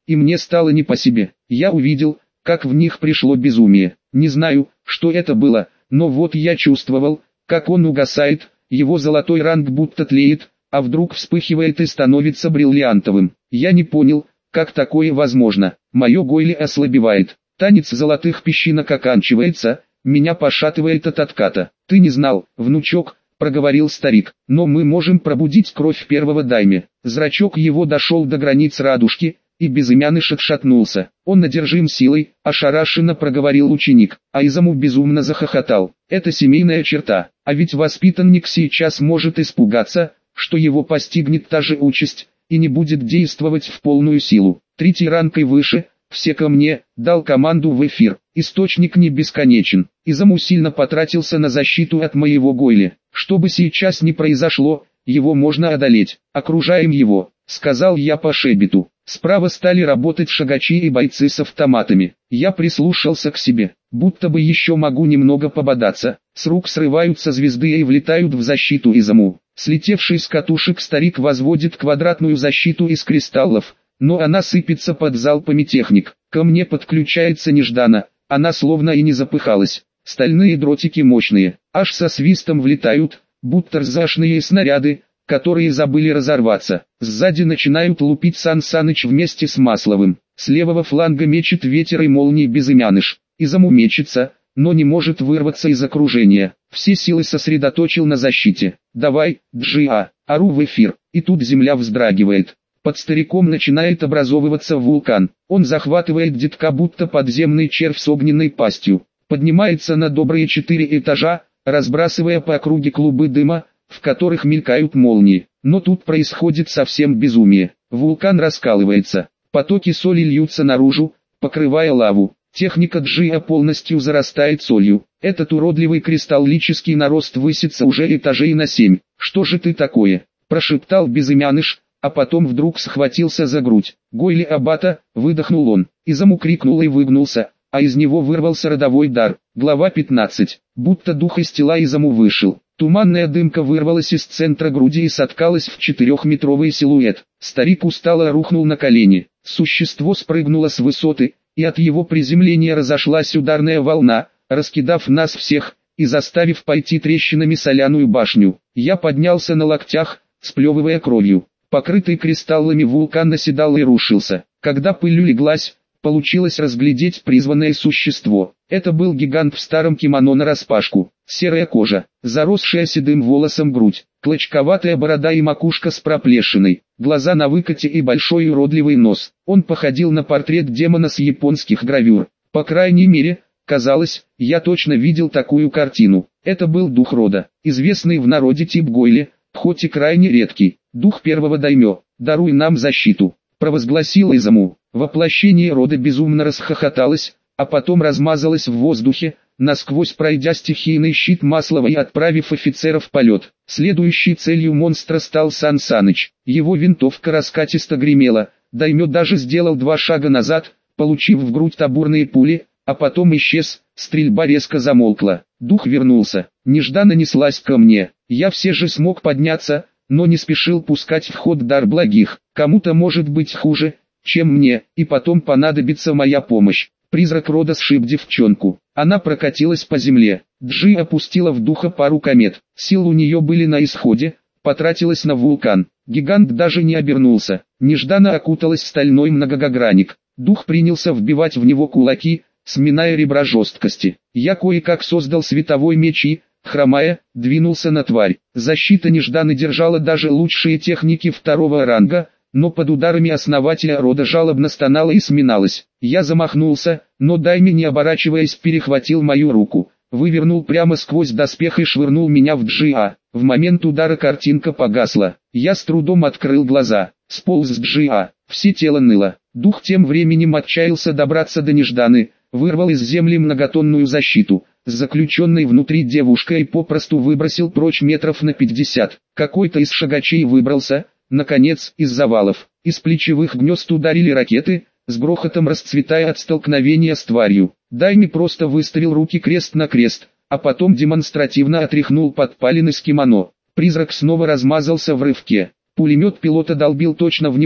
и мне стало не по себе. Я увидел, как в них пришло безумие. Не знаю, что это было, но вот я чувствовал, как он угасает, его золотой ранг будто тлеет, а вдруг вспыхивает и становится бриллиантовым. Я не понял, как такое возможно. Мое гойле ослабевает. Танец золотых песчинок оканчивается, меня пошатывает от отката. «Ты не знал, внучок», — проговорил старик, — «но мы можем пробудить кровь первого дайме». Зрачок его дошел до границ радужки, и безымяныш отшатнулся. «Он одержим силой», — ошарашенно проговорил ученик, а Изаму безумно захохотал. «Это семейная черта, а ведь воспитанник сейчас может испугаться, что его постигнет та же участь, и не будет действовать в полную силу. Третий ранг и выше, все ко мне», — дал команду в эфир. Источник не бесконечен. Изаму сильно потратился на защиту от моего гойли. Что бы сейчас ни произошло, его можно одолеть. «Окружаем его», — сказал я по шебету. Справа стали работать шагачи и бойцы с автоматами. Я прислушался к себе, будто бы еще могу немного пободаться. С рук срываются звезды и влетают в защиту Изаму. Слетевший с катушек старик возводит квадратную защиту из кристаллов, но она сыпется под залпами техник. Ко мне подключается нежданно, она словно и не запыхалась. Стальные дротики мощные, аж со свистом влетают, будто рзашные снаряды, которые забыли разорваться. Сзади начинают лупить Сан Саныч вместе с Масловым. С левого фланга мечет ветер и молнии безымяныш. Изаму мечется, но не может вырваться из окружения. Все силы сосредоточил на защите. «Давай, Джиа!» Ору в эфир, и тут земля вздрагивает. Под стариком начинает образовываться вулкан. Он захватывает детка будто подземный червь с огненной пастью. Поднимается на добрые четыре этажа, разбрасывая по округе клубы дыма, в которых мелькают молнии. Но тут происходит совсем безумие. Вулкан раскалывается. Потоки соли льются наружу, покрывая лаву. Техника Джиа полностью зарастает солью. Этот уродливый кристаллический нарост высится уже этажей на семь. «Что же ты такое?» – прошептал безымяныш, а потом вдруг схватился за грудь. «Гойли Аббата!» – выдохнул он. Изаму крикнул и выгнулся, а из него вырвался родовой дар. Глава пятнадцать. Будто дух из тела Изаму вышел. Туманная дымка вырвалась из центра груди и соткалась в четырехметровый силуэт. Старик устало рухнул на колени. Существо спрыгнуло с высоты, и от его приземления разошлась ударная волна, раскидав нас всех, и заставив пойти трещинами соляную башню. Я поднялся на локтях, сплевывая кровью. Покрытый кристаллами вулкан наседал и рушился. Когда пыль улеглась, получилось разглядеть призванное существо. Это был гигант в старом кимоно нараспашку. Серая кожа, заросшая седым волосом грудь, клочковатая борода и макушка с проплешиной, глаза на выкате и большой уродливый нос. Он походил на портрет демона с японских гравюр. По крайней мере, казалось, я точно видел такую картину. Это был дух рода, известный в народе тип гойли, хоть и крайне редкий. «Дух первого даймё, даруй нам защиту», — провозгласил Изаму. Воплощение рода безумно расхохоталось, а потом размазалось в воздухе, насквозь пройдя стихийный щит Маслова и отправив офицера в полет. Следующей целью монстра стал Сан Саныч. Его винтовка раскатисто гремела, даймё даже сделал два шага назад, получив в грудь табурные пули, а потом исчез, стрельба резко замолкла. Дух вернулся, нежданно неслась ко мне. Я все же смог подняться, но не спешил пускать в ход дар благих. Кому-то может быть хуже, чем мне, и потом понадобится моя помощь. Призрак рода сшиб девчонку. Она прокатилась по земле. Джи опустила в духа пару комет. Сил у нее были на исходе, потратилась на вулкан. Гигант даже не обернулся. Нежданно окуталась стальной многогранник. Дух принялся вбивать в него кулаки, сминая ребра жесткости. Я кое-как создал световой меч и, хромая, двинулся на тварь. Защита нежданно держала даже лучшие техники второго ранга, но под ударами основателя рода жалобно стонала и сминалась. Я замахнулся, но Дайми, не оборачиваясь, перехватил мою руку, вывернул прямо сквозь доспех и швырнул меня в Джиа. В момент удара картинка погасла. Я с трудом открыл глаза, сполз с Джиа, все тело ныло. Дух тем временем отчаялся добраться до нежданы, вырвал из земли многотонную защиту, с заключенной внутри девушкой, и попросту выбросил прочь метров на пятьдесят. Какой-то из шагачей выбрался, наконец, из завалов. Из плечевых гнезд ударили ракеты, с грохотом расцветая от столкновения с тварью. Дайми просто выставил руки крест на крест, а потом демонстративно отряхнул подпалины с кимоно. Призрак снова размазался в рывке. Пулемет пилота долбил точно в него,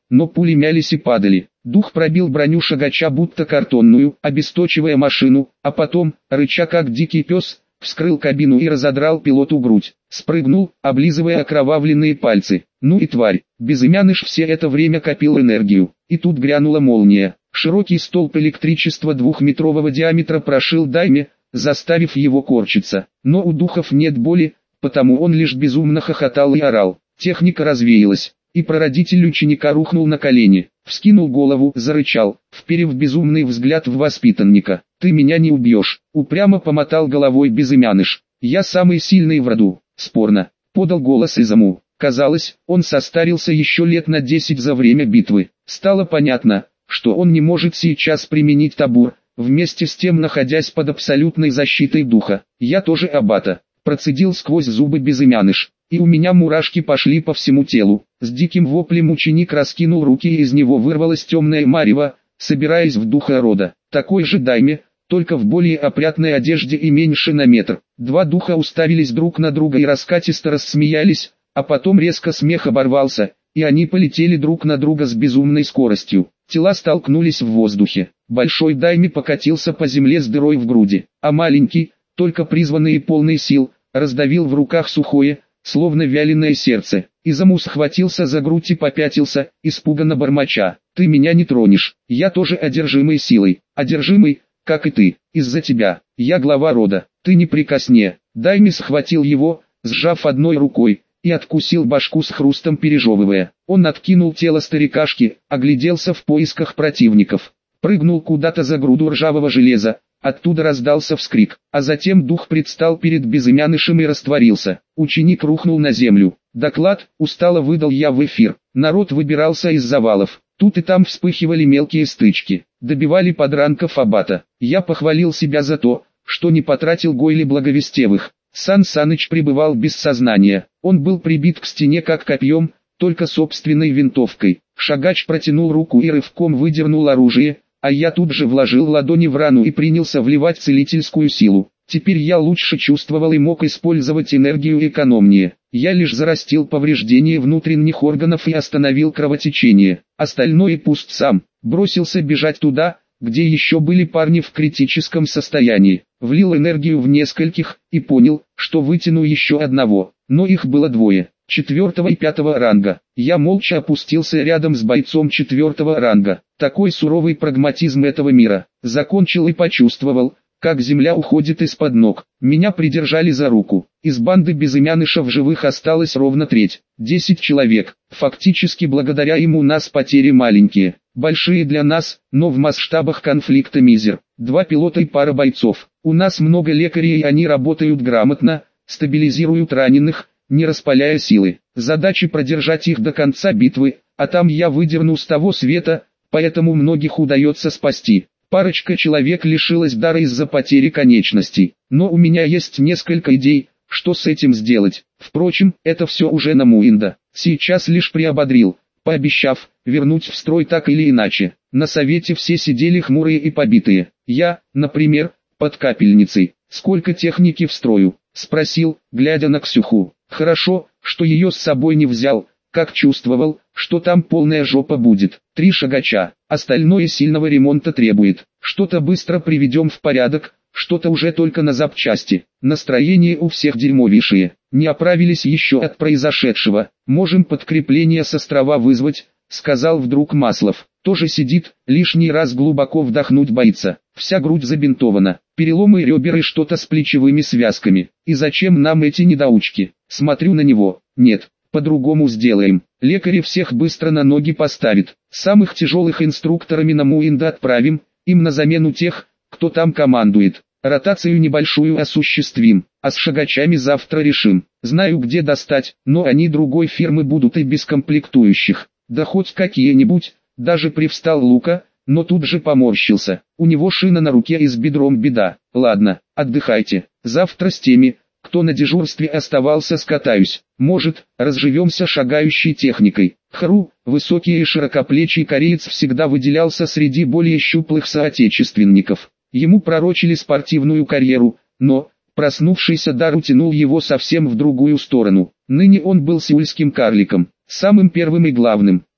но пули мялись и падали. Дух пробил броню шагача будто картонную, обесточивая машину, а потом, рыча как дикий пес, вскрыл кабину и разодрал пилоту грудь. Спрыгнул, облизывая окровавленные пальцы. Ну и тварь. Безымяныш все это время копил энергию. И тут грянула молния. Широкий столб электричества двухметрового диаметра прошил Дайме, заставив его корчиться. Но у духов нет боли, потому он лишь безумно хохотал и орал. Техника развеялась, и прародитель ученика рухнул на колени, вскинул голову, зарычал, вперев безумный взгляд в воспитанника. «Ты меня не убьешь», — упрямо помотал головой Безымяныш. «Я самый сильный в роду». «Спорно», — подал голос Изаму. Казалось, он состарился еще лет на десять за время битвы. Стало понятно, что он не может сейчас применить табур, вместе с тем находясь под абсолютной защитой духа. «Я тоже аббата», — процедил сквозь зубы Безымяныш. И у меня мурашки пошли по всему телу. С диким воплем ученик раскинул руки, и из него вырвалась темная марево, собираясь в духа рода. Такой же Дайме, только в более опрятной одежде и меньше на метр. Два духа уставились друг на друга и раскатисто рассмеялись, а потом резко смех оборвался, и они полетели друг на друга с безумной скоростью. Тела столкнулись в воздухе. Большой Дайме покатился по земле с дырой в груди, а маленький, только призванный и полный сил, раздавил в руках сухое, словно вяленое сердце. Изаму схватился за грудь и попятился, испуганно бормоча. «Ты меня не тронешь, я тоже одержимый силой, одержимый, как и ты, из-за тебя, я глава рода, ты не прикосни». Дайме схватил его, сжав одной рукой, и откусил башку с хрустом пережевывая. Он откинул тело старикашки, огляделся в поисках противников, прыгнул куда-то за груду ржавого железа. Оттуда раздался вскрик, а затем дух предстал перед Безымянышем и растворился. Ученик рухнул на землю. «Доклад», — устало выдал я в эфир. Народ выбирался из завалов. Тут и там вспыхивали мелкие стычки. Добивали подранков аббата. Я похвалил себя за то, что не потратил Гойли благовестевых. Сан Саныч пребывал без сознания. Он был прибит к стене как копьем, только собственной винтовкой. Шагач протянул руку и рывком выдернул оружие, а я тут же вложил ладони в рану и принялся вливать целительскую силу. Теперь я лучше чувствовал и мог использовать энергию экономнее. Я лишь зарастил повреждения внутренних органов и остановил кровотечение. Остальное пусть сам. Бросился бежать туда, где еще были парни в критическом состоянии. Влил энергию в нескольких, и понял, что вытяну еще одного. Но их было двое, четвертого и пятого ранга. Я молча опустился рядом с бойцом четвертого ранга. Такой суровый прагматизм этого мира. Закончил и почувствовал, как земля уходит из-под ног. Меня придержали за руку. Из банды Безымяныша в живых осталось ровно треть. Десять человек. Фактически благодаря им у нас потери маленькие. Большие для нас, но в масштабах конфликта мизер. Два пилота и пара бойцов. У нас много лекарей, и они работают грамотно, стабилизируют раненых, не распаляя силы. Задача продержать их до конца битвы, а там я выдерну с того света, поэтому многих удается спасти. Парочка человек лишилась дара из-за потери конечностей. Но у меня есть несколько идей, что с этим сделать. Впрочем, это все уже на Муинда. Сейчас лишь приободрил, пообещав вернуть в строй так или иначе. На совете все сидели хмурые и побитые. Я, например, под капельницей. «Сколько техники в строю?» — спросил, глядя на Ксюху. Хорошо, что ее с собой не взял, как чувствовал, что там полная жопа будет. Три шагача, остальное сильного ремонта требует. Что-то быстро приведем в порядок, что-то уже только на запчасти. Настроение у всех дерьмовейшее. Не оправились еще от произошедшего. Можем подкрепление с острова вызвать, сказал вдруг Маслов. Тоже сидит, лишний раз глубоко вдохнуть боится. Вся грудь забинтована, переломы ребер и что-то с плечевыми связками. И зачем нам эти недоучки? Смотрю на него. Нет, по-другому сделаем. Лекари всех быстро на ноги поставит. Самых тяжелых инструкторами на Муинда отправим, им на замену тех, кто там командует. Ротацию небольшую осуществим, а с шагачами завтра решим. Знаю, где достать, но они другой фирмы будут и без комплектующих. Да хоть какие-нибудь. Даже привстал Лука, но тут же поморщился. У него шина на руке и с бедром беда. Ладно, отдыхайте. Завтра с теми, кто на дежурстве оставался, скатаюсь. Может, разживемся шагающей техникой. Хру, высокий и широкоплечий кореец всегда выделялся среди более щуплых соотечественников. Ему пророчили спортивную карьеру, но проснувшийся дар утянул его совсем в другую сторону. Ныне он был сеульским карликом, самым первым и главным.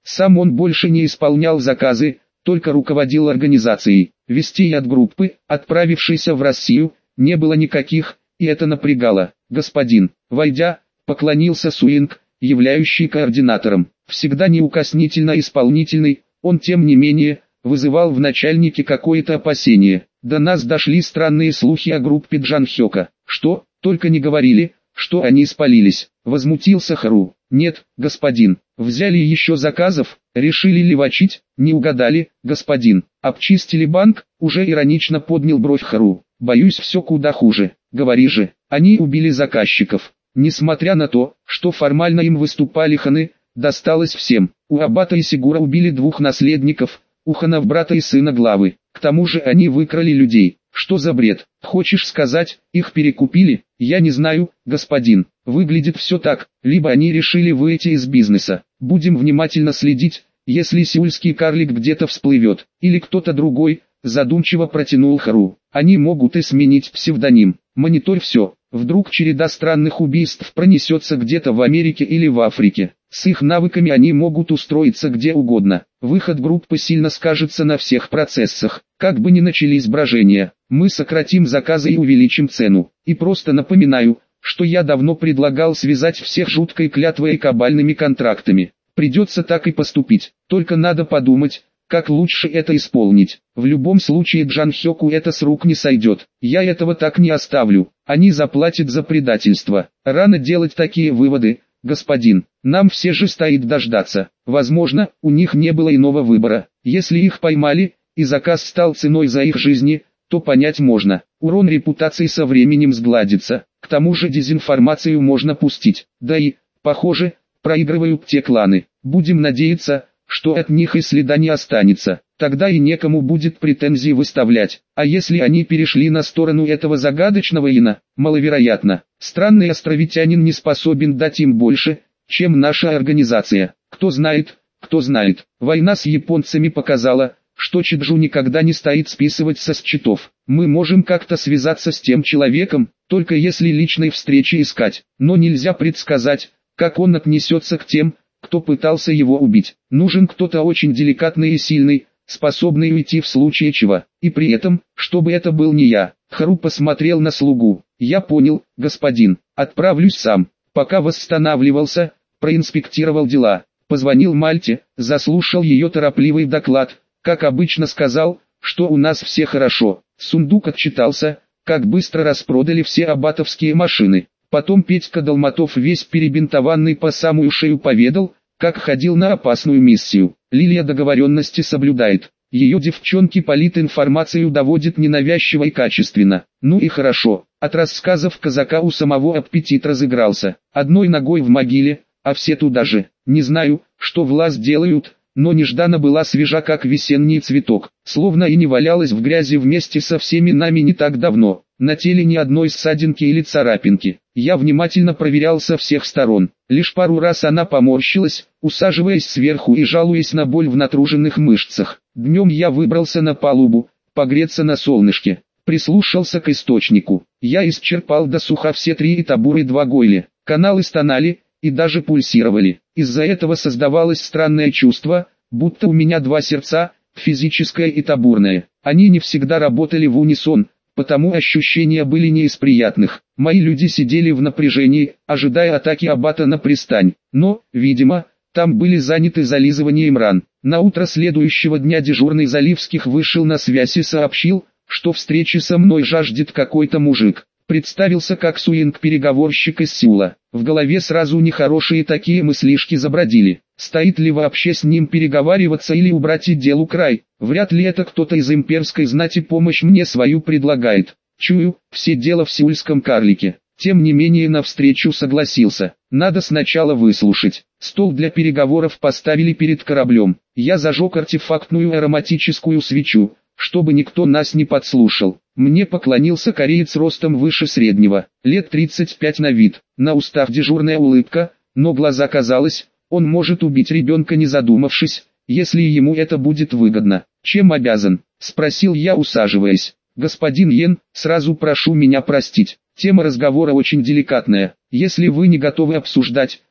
Сам он больше не исполнял заказы, только руководил организацией. Вестей от группы, отправившейся в Россию, не было никаких, и это напрягало. Господин, войдя, поклонился Суинг, являющий координатором. Всегда неукоснительно исполнительный, он тем не менее, вызывал в начальнике какое-то опасение. До нас дошли странные слухи о группе Джан Хёка. Что, только не говорили, что они спалились. Возмутился Хару. Нет, господин, взяли еще заказов, решили левачить, не угадали, господин. Обчистили банк, уже иронично поднял бровь Хару. Боюсь, все куда хуже. Говори же, они убили заказчиков. Несмотря на то, что формально им выступали ханы, досталось всем. У Аббата и Сигура убили двух наследников, у ханов брата и сына главы. К тому же они выкрали людей. Что за бред? Хочешь сказать, их перекупили? Я не знаю, господин. Выглядит все так, либо они решили выйти из бизнеса. Будем внимательно следить, если сеульский карлик где-то всплывет, или кто-то другой, задумчиво протянул Хару. Они могут и сменить псевдоним. Мониторь все. Вдруг череда странных убийств пронесется где-то в Америке или в Африке. С их навыками они могут устроиться где угодно. Выход группы сильно скажется на всех процессах. Как бы ни начались брожения, мы сократим заказы и увеличим цену. И просто напоминаю, что я давно предлагал связать всех жуткой клятвой и кабальными контрактами. Придется так и поступить. Только надо подумать, как лучше это исполнить. В любом случае Джан Хёку это с рук не сойдет. Я этого так не оставлю. Они заплатят за предательство. Рано делать такие выводы, господин. Нам все же стоит дождаться. Возможно, у них не было иного выбора. Если их поймали, и заказ стал ценой за их жизни, то понять можно. Урон репутации со временем сгладится. К тому же дезинформацию можно пустить. Да и, похоже, проигрывают те кланы. Будем надеяться, что от них и следа не останется. Тогда и некому будет претензии выставлять. А если они перешли на сторону этого загадочного Ина, маловероятно. Странный островитянин не способен дать им больше, чем наша организация. Кто знает, кто знает. Война с японцами показала, что Чиджу никогда не стоит списывать со счетов. Мы можем как-то связаться с тем человеком, только если личной встречи искать. Но нельзя предсказать, как он отнесется к тем, кто пытался его убить. Нужен кто-то очень деликатный и сильный, способный уйти в случае чего. И при этом, чтобы это был не я. Хару посмотрел на слугу. Я понял, господин. Отправлюсь сам. Пока восстанавливался, проинспектировал дела. Позвонил Мальте, заслушал ее торопливый доклад. Как обычно сказал, что у нас все хорошо. Сундук отчитался, как быстро распродали все аббатовские машины. Потом Петька Долматов весь перебинтованный по самую шею поведал, как ходил на опасную миссию. Лилия договоренности соблюдает. Ее девчонки политинформацию доводит ненавязчиво и качественно. Ну и хорошо. От рассказов казака у самого аппетит разыгрался. Одной ногой в могиле, а все туда же. Не знаю, что власть делают, но нежданно была свежа как весенний цветок. Словно и не валялась в грязи вместе со всеми нами не так давно. На теле ни одной ссадинки или царапинки. Я внимательно проверял со всех сторон. Лишь пару раз она поморщилась, усаживаясь сверху и жалуясь на боль в натруженных мышцах. Днем я выбрался на палубу, погреться на солнышке. Прислушался к источнику. Я исчерпал досуха все три табуры и два гойли. Каналы стонали и даже пульсировали. Из-за этого создавалось странное чувство, будто у меня два сердца, физическое и табурное. Они не всегда работали в унисон, потому ощущения были не из приятных. Мои люди сидели в напряжении, ожидая атаки аббата на пристань. Но, видимо, там были заняты зализыванием ран. На утро следующего дня дежурный Заливских вышел на связь и сообщил, что встречи со мной жаждет какой-то мужик. Представился как Суинг-переговорщик из Сеула. В голове сразу нехорошие такие мыслишки забродили. Стоит ли вообще с ним переговариваться или убрать и делу край? Вряд ли это кто-то из имперской знати помощь мне свою предлагает. Чую, все дело в сеульском карлике. Тем не менее на встречу согласился. Надо сначала выслушать. Стол для переговоров поставили перед кораблем. Я зажег артефактную ароматическую свечу, чтобы никто нас не подслушал. Мне поклонился кореец ростом выше среднего, лет тридцать пять на вид. На устах дежурная улыбка, но глаза казалось, он может убить ребенка не задумавшись, если ему это будет выгодно. «Чем обязан?» – спросил я, усаживаясь. «Господин Йен, сразу прошу меня простить. Тема разговора очень деликатная. Если вы не готовы обсуждать,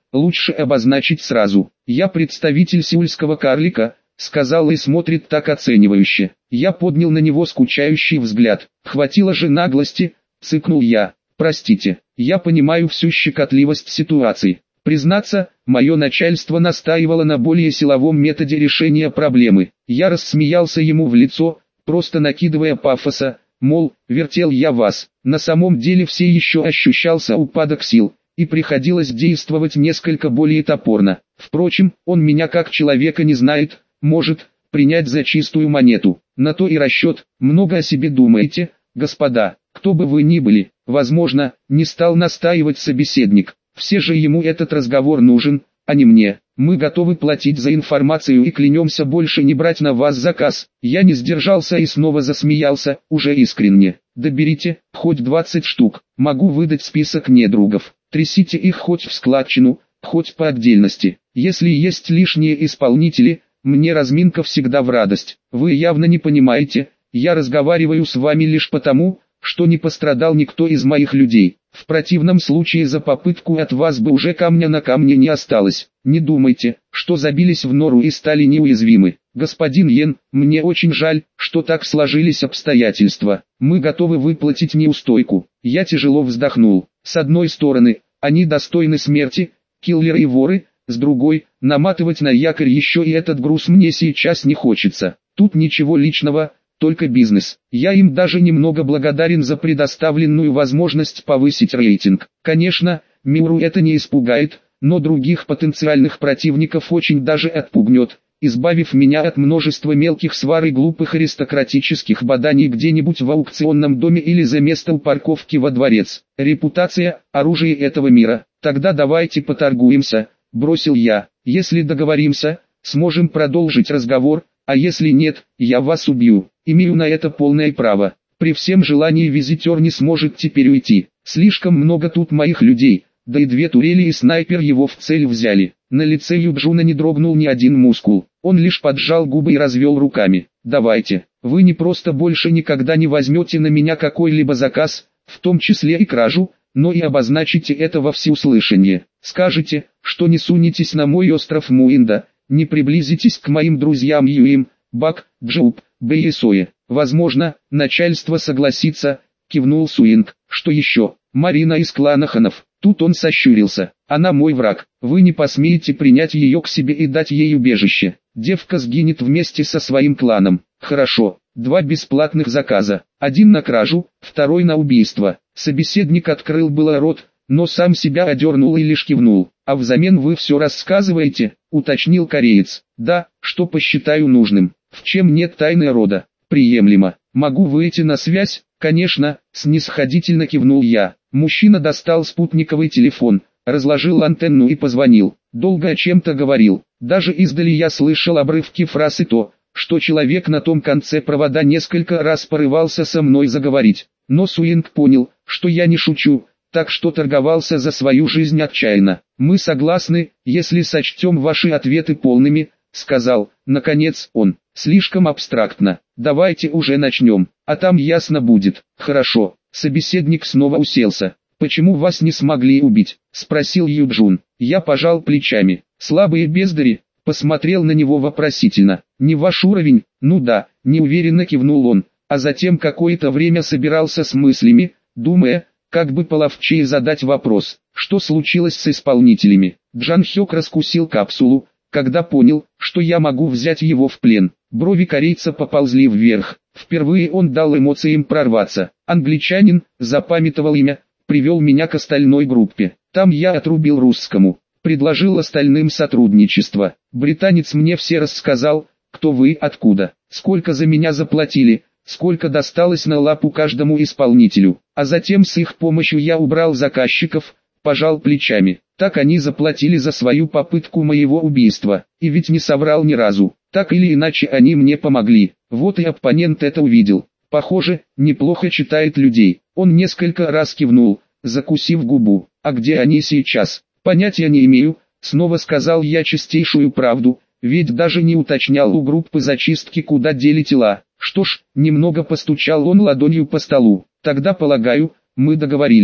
лучше обозначить сразу. Я представитель сеульского карлика, сказал и смотрит так оценивающе. Я поднял на него скучающий взгляд. Хватило же наглости, цыкнул я. Простите, я понимаю всю щекотливость ситуации. Признаться, мое начальство настаивало на более силовом методе решения проблемы. Я рассмеялся ему в лицо, просто накидывая пафоса, мол, вертел я вас. На самом деле все еще ощущался упадок сил, и приходилось действовать несколько более топорно. Впрочем, он меня как человека не знает, может принять за чистую монету. На то и расчет. Много о себе думаете, господа, кто бы вы ни были. Возможно, не стал настаивать собеседник. Все же ему этот разговор нужен, а не мне. Мы готовы платить за информацию и клянемся больше не брать на вас заказ. Я не сдержался и снова засмеялся, уже искренне. Да берите, хоть двадцать штук. Могу выдать список недругов. Трясите их хоть в складчину, хоть по отдельности. Если есть лишние исполнители, мне разминка всегда в радость. Вы явно не понимаете, я разговариваю с вами лишь потому, что не пострадал никто из моих людей. В противном случае за попытку от вас бы уже камня на камне не осталось. Не думайте, что забились в нору и стали неуязвимы. Господин Йен, мне очень жаль, что так сложились обстоятельства. Мы готовы выплатить неустойку. Я тяжело вздохнул. С одной стороны, они достойны смерти, киллеры и воры, с другой, наматывать на якорь еще и этот груз мне сейчас не хочется. Тут ничего личного, только бизнес. Я им даже немного благодарен за предоставленную возможность повысить рейтинг. Конечно, Миру это не испугает, но других потенциальных противников очень даже отпугнет, избавив меня от множества мелких свар и глупых аристократических боданий где-нибудь в аукционном доме или за место у парковки во дворец. Репутация – оружие этого мира. Тогда давайте поторгуемся, бросил я. Если договоримся, сможем продолжить разговор, а если нет, я вас убью. Имею на это полное право. При всем желании визитер не сможет теперь уйти. Слишком много тут моих людей, да и две турели и снайпер его в цель взяли. На лице Юджуна не дрогнул ни один мускул. Он лишь поджал губы и развел руками. Давайте, вы не просто больше никогда не возьмете на меня какой-либо заказ, в том числе и кражу, но и обозначите это во всеуслышание. Скажете, что не сунетесь на мой остров Муинда, не приблизитесь к моим друзьям Юим, Бак, Джоуп, Бэй и Сое. Возможно, начальство согласится, кивнул Суинг. Что еще? Марина из клана Ханов. Тут он сощурился. Она мой враг. Вы не посмеете принять ее к себе и дать ей убежище. Девка сгинет вместе со своим кланом. Хорошо. Два бесплатных заказа. Один на кражу, второй на убийство. Собеседник открыл было рот, но сам себя одернул и лишь кивнул. А взамен вы все рассказываете, уточнил кореец. Да, что посчитаю нужным. В чем нет тайны рода. Приемлемо. Могу выйти на связь? Конечно, снисходительно кивнул я. Мужчина достал спутниковый телефон, разложил антенну и позвонил. Долго о чем-то говорил. Даже издали я слышал обрывки фраз и то, что человек на том конце провода несколько раз порывался со мной заговорить. Но Суинг понял, что я не шучу, так что торговался за свою жизнь отчаянно. «Мы согласны, если сочтем ваши ответы полными», — сказал, наконец, он. «Слишком абстрактно. Давайте уже начнем, а там ясно будет». «Хорошо». Собеседник снова уселся. «Почему вас не смогли убить?» — спросил Юджун. Я пожал плечами. «Слабые бездари», — посмотрел на него вопросительно. «Не ваш уровень?» «Ну да», — неуверенно кивнул он, а затем какое-то время собирался с мыслями, думая, как бы половчее задать вопрос, что случилось с исполнителями. Джан Хёк раскусил капсулу, когда понял, что я могу взять его в плен. Брови корейца поползли вверх. Впервые он дал эмоциям прорваться. Англичанин, запамятовал имя, привел меня к остальной группе. Там я отрубил русскому, предложил остальным сотрудничество. Британец мне все рассказал, кто вы, откуда, сколько за меня заплатили, сколько досталось на лапу каждому исполнителю. А затем с их помощью я убрал заказчиков, пожал плечами. Так они заплатили за свою попытку моего убийства. И ведь не соврал ни разу. Так или иначе они мне помогли. Вот и оппонент это увидел. Похоже, неплохо читает людей. Он несколько раз кивнул, закусив губу. А где они сейчас? Понятия не имею. Снова сказал я чистейшую правду, ведь даже не уточнял у группы зачистки, куда дели тела. Что ж, немного постучал он ладонью по столу. Тогда, полагаю, мы договорились.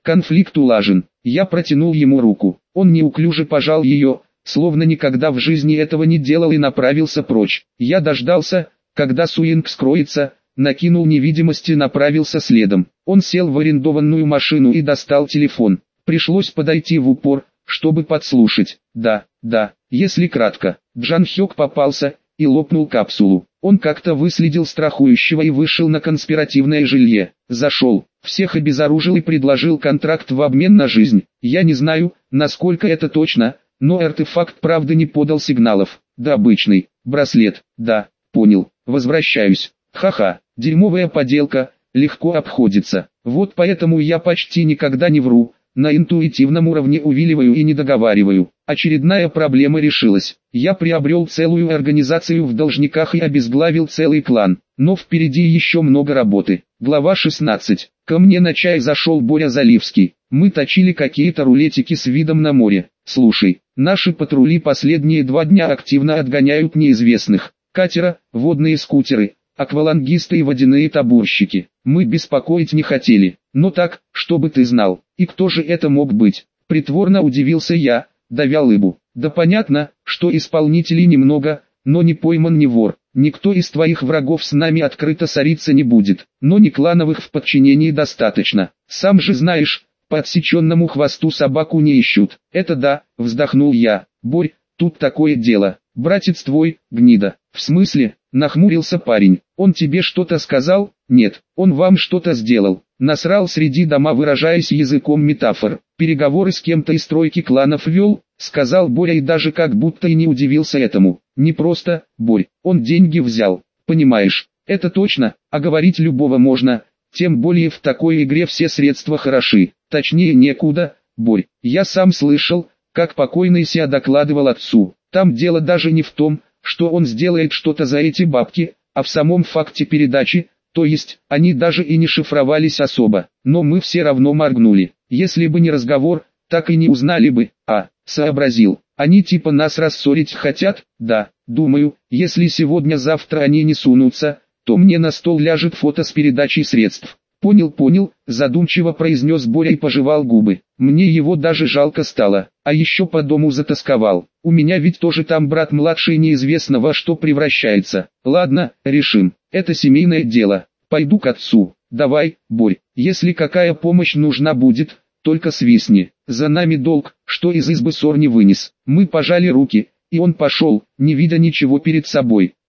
конфликт улажен. Я протянул ему руку. Он неуклюже пожал ее, словно никогда в жизни этого не делал, и направился прочь. Я дождался, когда Суинг скроется, накинул невидимость и направился следом. Он сел в арендованную машину и достал телефон. Пришлось подойти в упор, чтобы подслушать. Да, да, если кратко. Джан Хёк попался и лопнул капсулу. Он как-то выследил страхующего и вышел на конспиративное жилье. Зашел, всех обезоружил и предложил контракт в обмен на жизнь. Я не знаю, насколько это точно, но артефакт правда не подал сигналов. Да, обычный браслет. Да, понял. Возвращаюсь. Ха-ха, дерьмовая поделка, легко обходится. Вот поэтому я почти никогда не вру. На интуитивном уровне увиливаю и не договариваю. Очередная проблема решилась. Я приобрел целую организацию в должниках и обезглавил целый клан. Но впереди еще много работы. Глава шестнадцать. Ко мне на чай зашел Боря Заливский. Мы точили какие-то рулетики с видом на море. Слушай, наши патрули последние два дня активно отгоняют неизвестных. Катера, водные скутеры, аквалангисты и водяные табурщики. Мы беспокоить не хотели, но так, чтобы ты знал. И кто же это мог быть? Притворно удивился я, давя лыбу. Да понятно, что исполнителей немного, но не пойман не вор. Никто из твоих врагов с нами открыто ссориться не будет, но не клановых в подчинении достаточно. Сам же знаешь, по отсеченному хвосту собаку не ищут. Это да, вздохнул я. Борь, тут такое дело. Братец твой, гнида. В смысле? Нахмурился парень. Он тебе что-то сказал? Нет, он вам что-то сделал. Насрал среди дома, выражаясь языком метафор. Переговоры с кем-то из тройки кланов вел, сказал Боря, и даже как будто и не удивился этому. Не просто, Борь, он деньги взял. Понимаешь, это точно, а говорить любого можно, тем более в такой игре все средства хороши. Точнее некуда, Борь. Я сам слышал, как покойный Ся докладывал отцу. Там дело даже не в том, что он сделает что-то за эти бабки, а в самом факте передачи, то есть, они даже и не шифровались особо, но мы все равно моргнули. Если бы не разговор, так и не узнали бы. А, сообразил, они типа нас рассорить хотят? Да, думаю, если сегодня-завтра они не сунутся, то мне на стол ляжет фото с передачей средств. Понял, понял, задумчиво произнес Боря и пожевал губы. Мне его даже жалко стало, а еще по дому затасковал. У меня ведь тоже там брат младший неизвестно во что превращается. Ладно, решим, это семейное дело. Пойду к отцу. Давай, Борь, если какая помощь нужна будет, только свистни. За нами долг, что из избы ссор не вынес. Мы пожали руки, и он пошел, не видя ничего перед собой.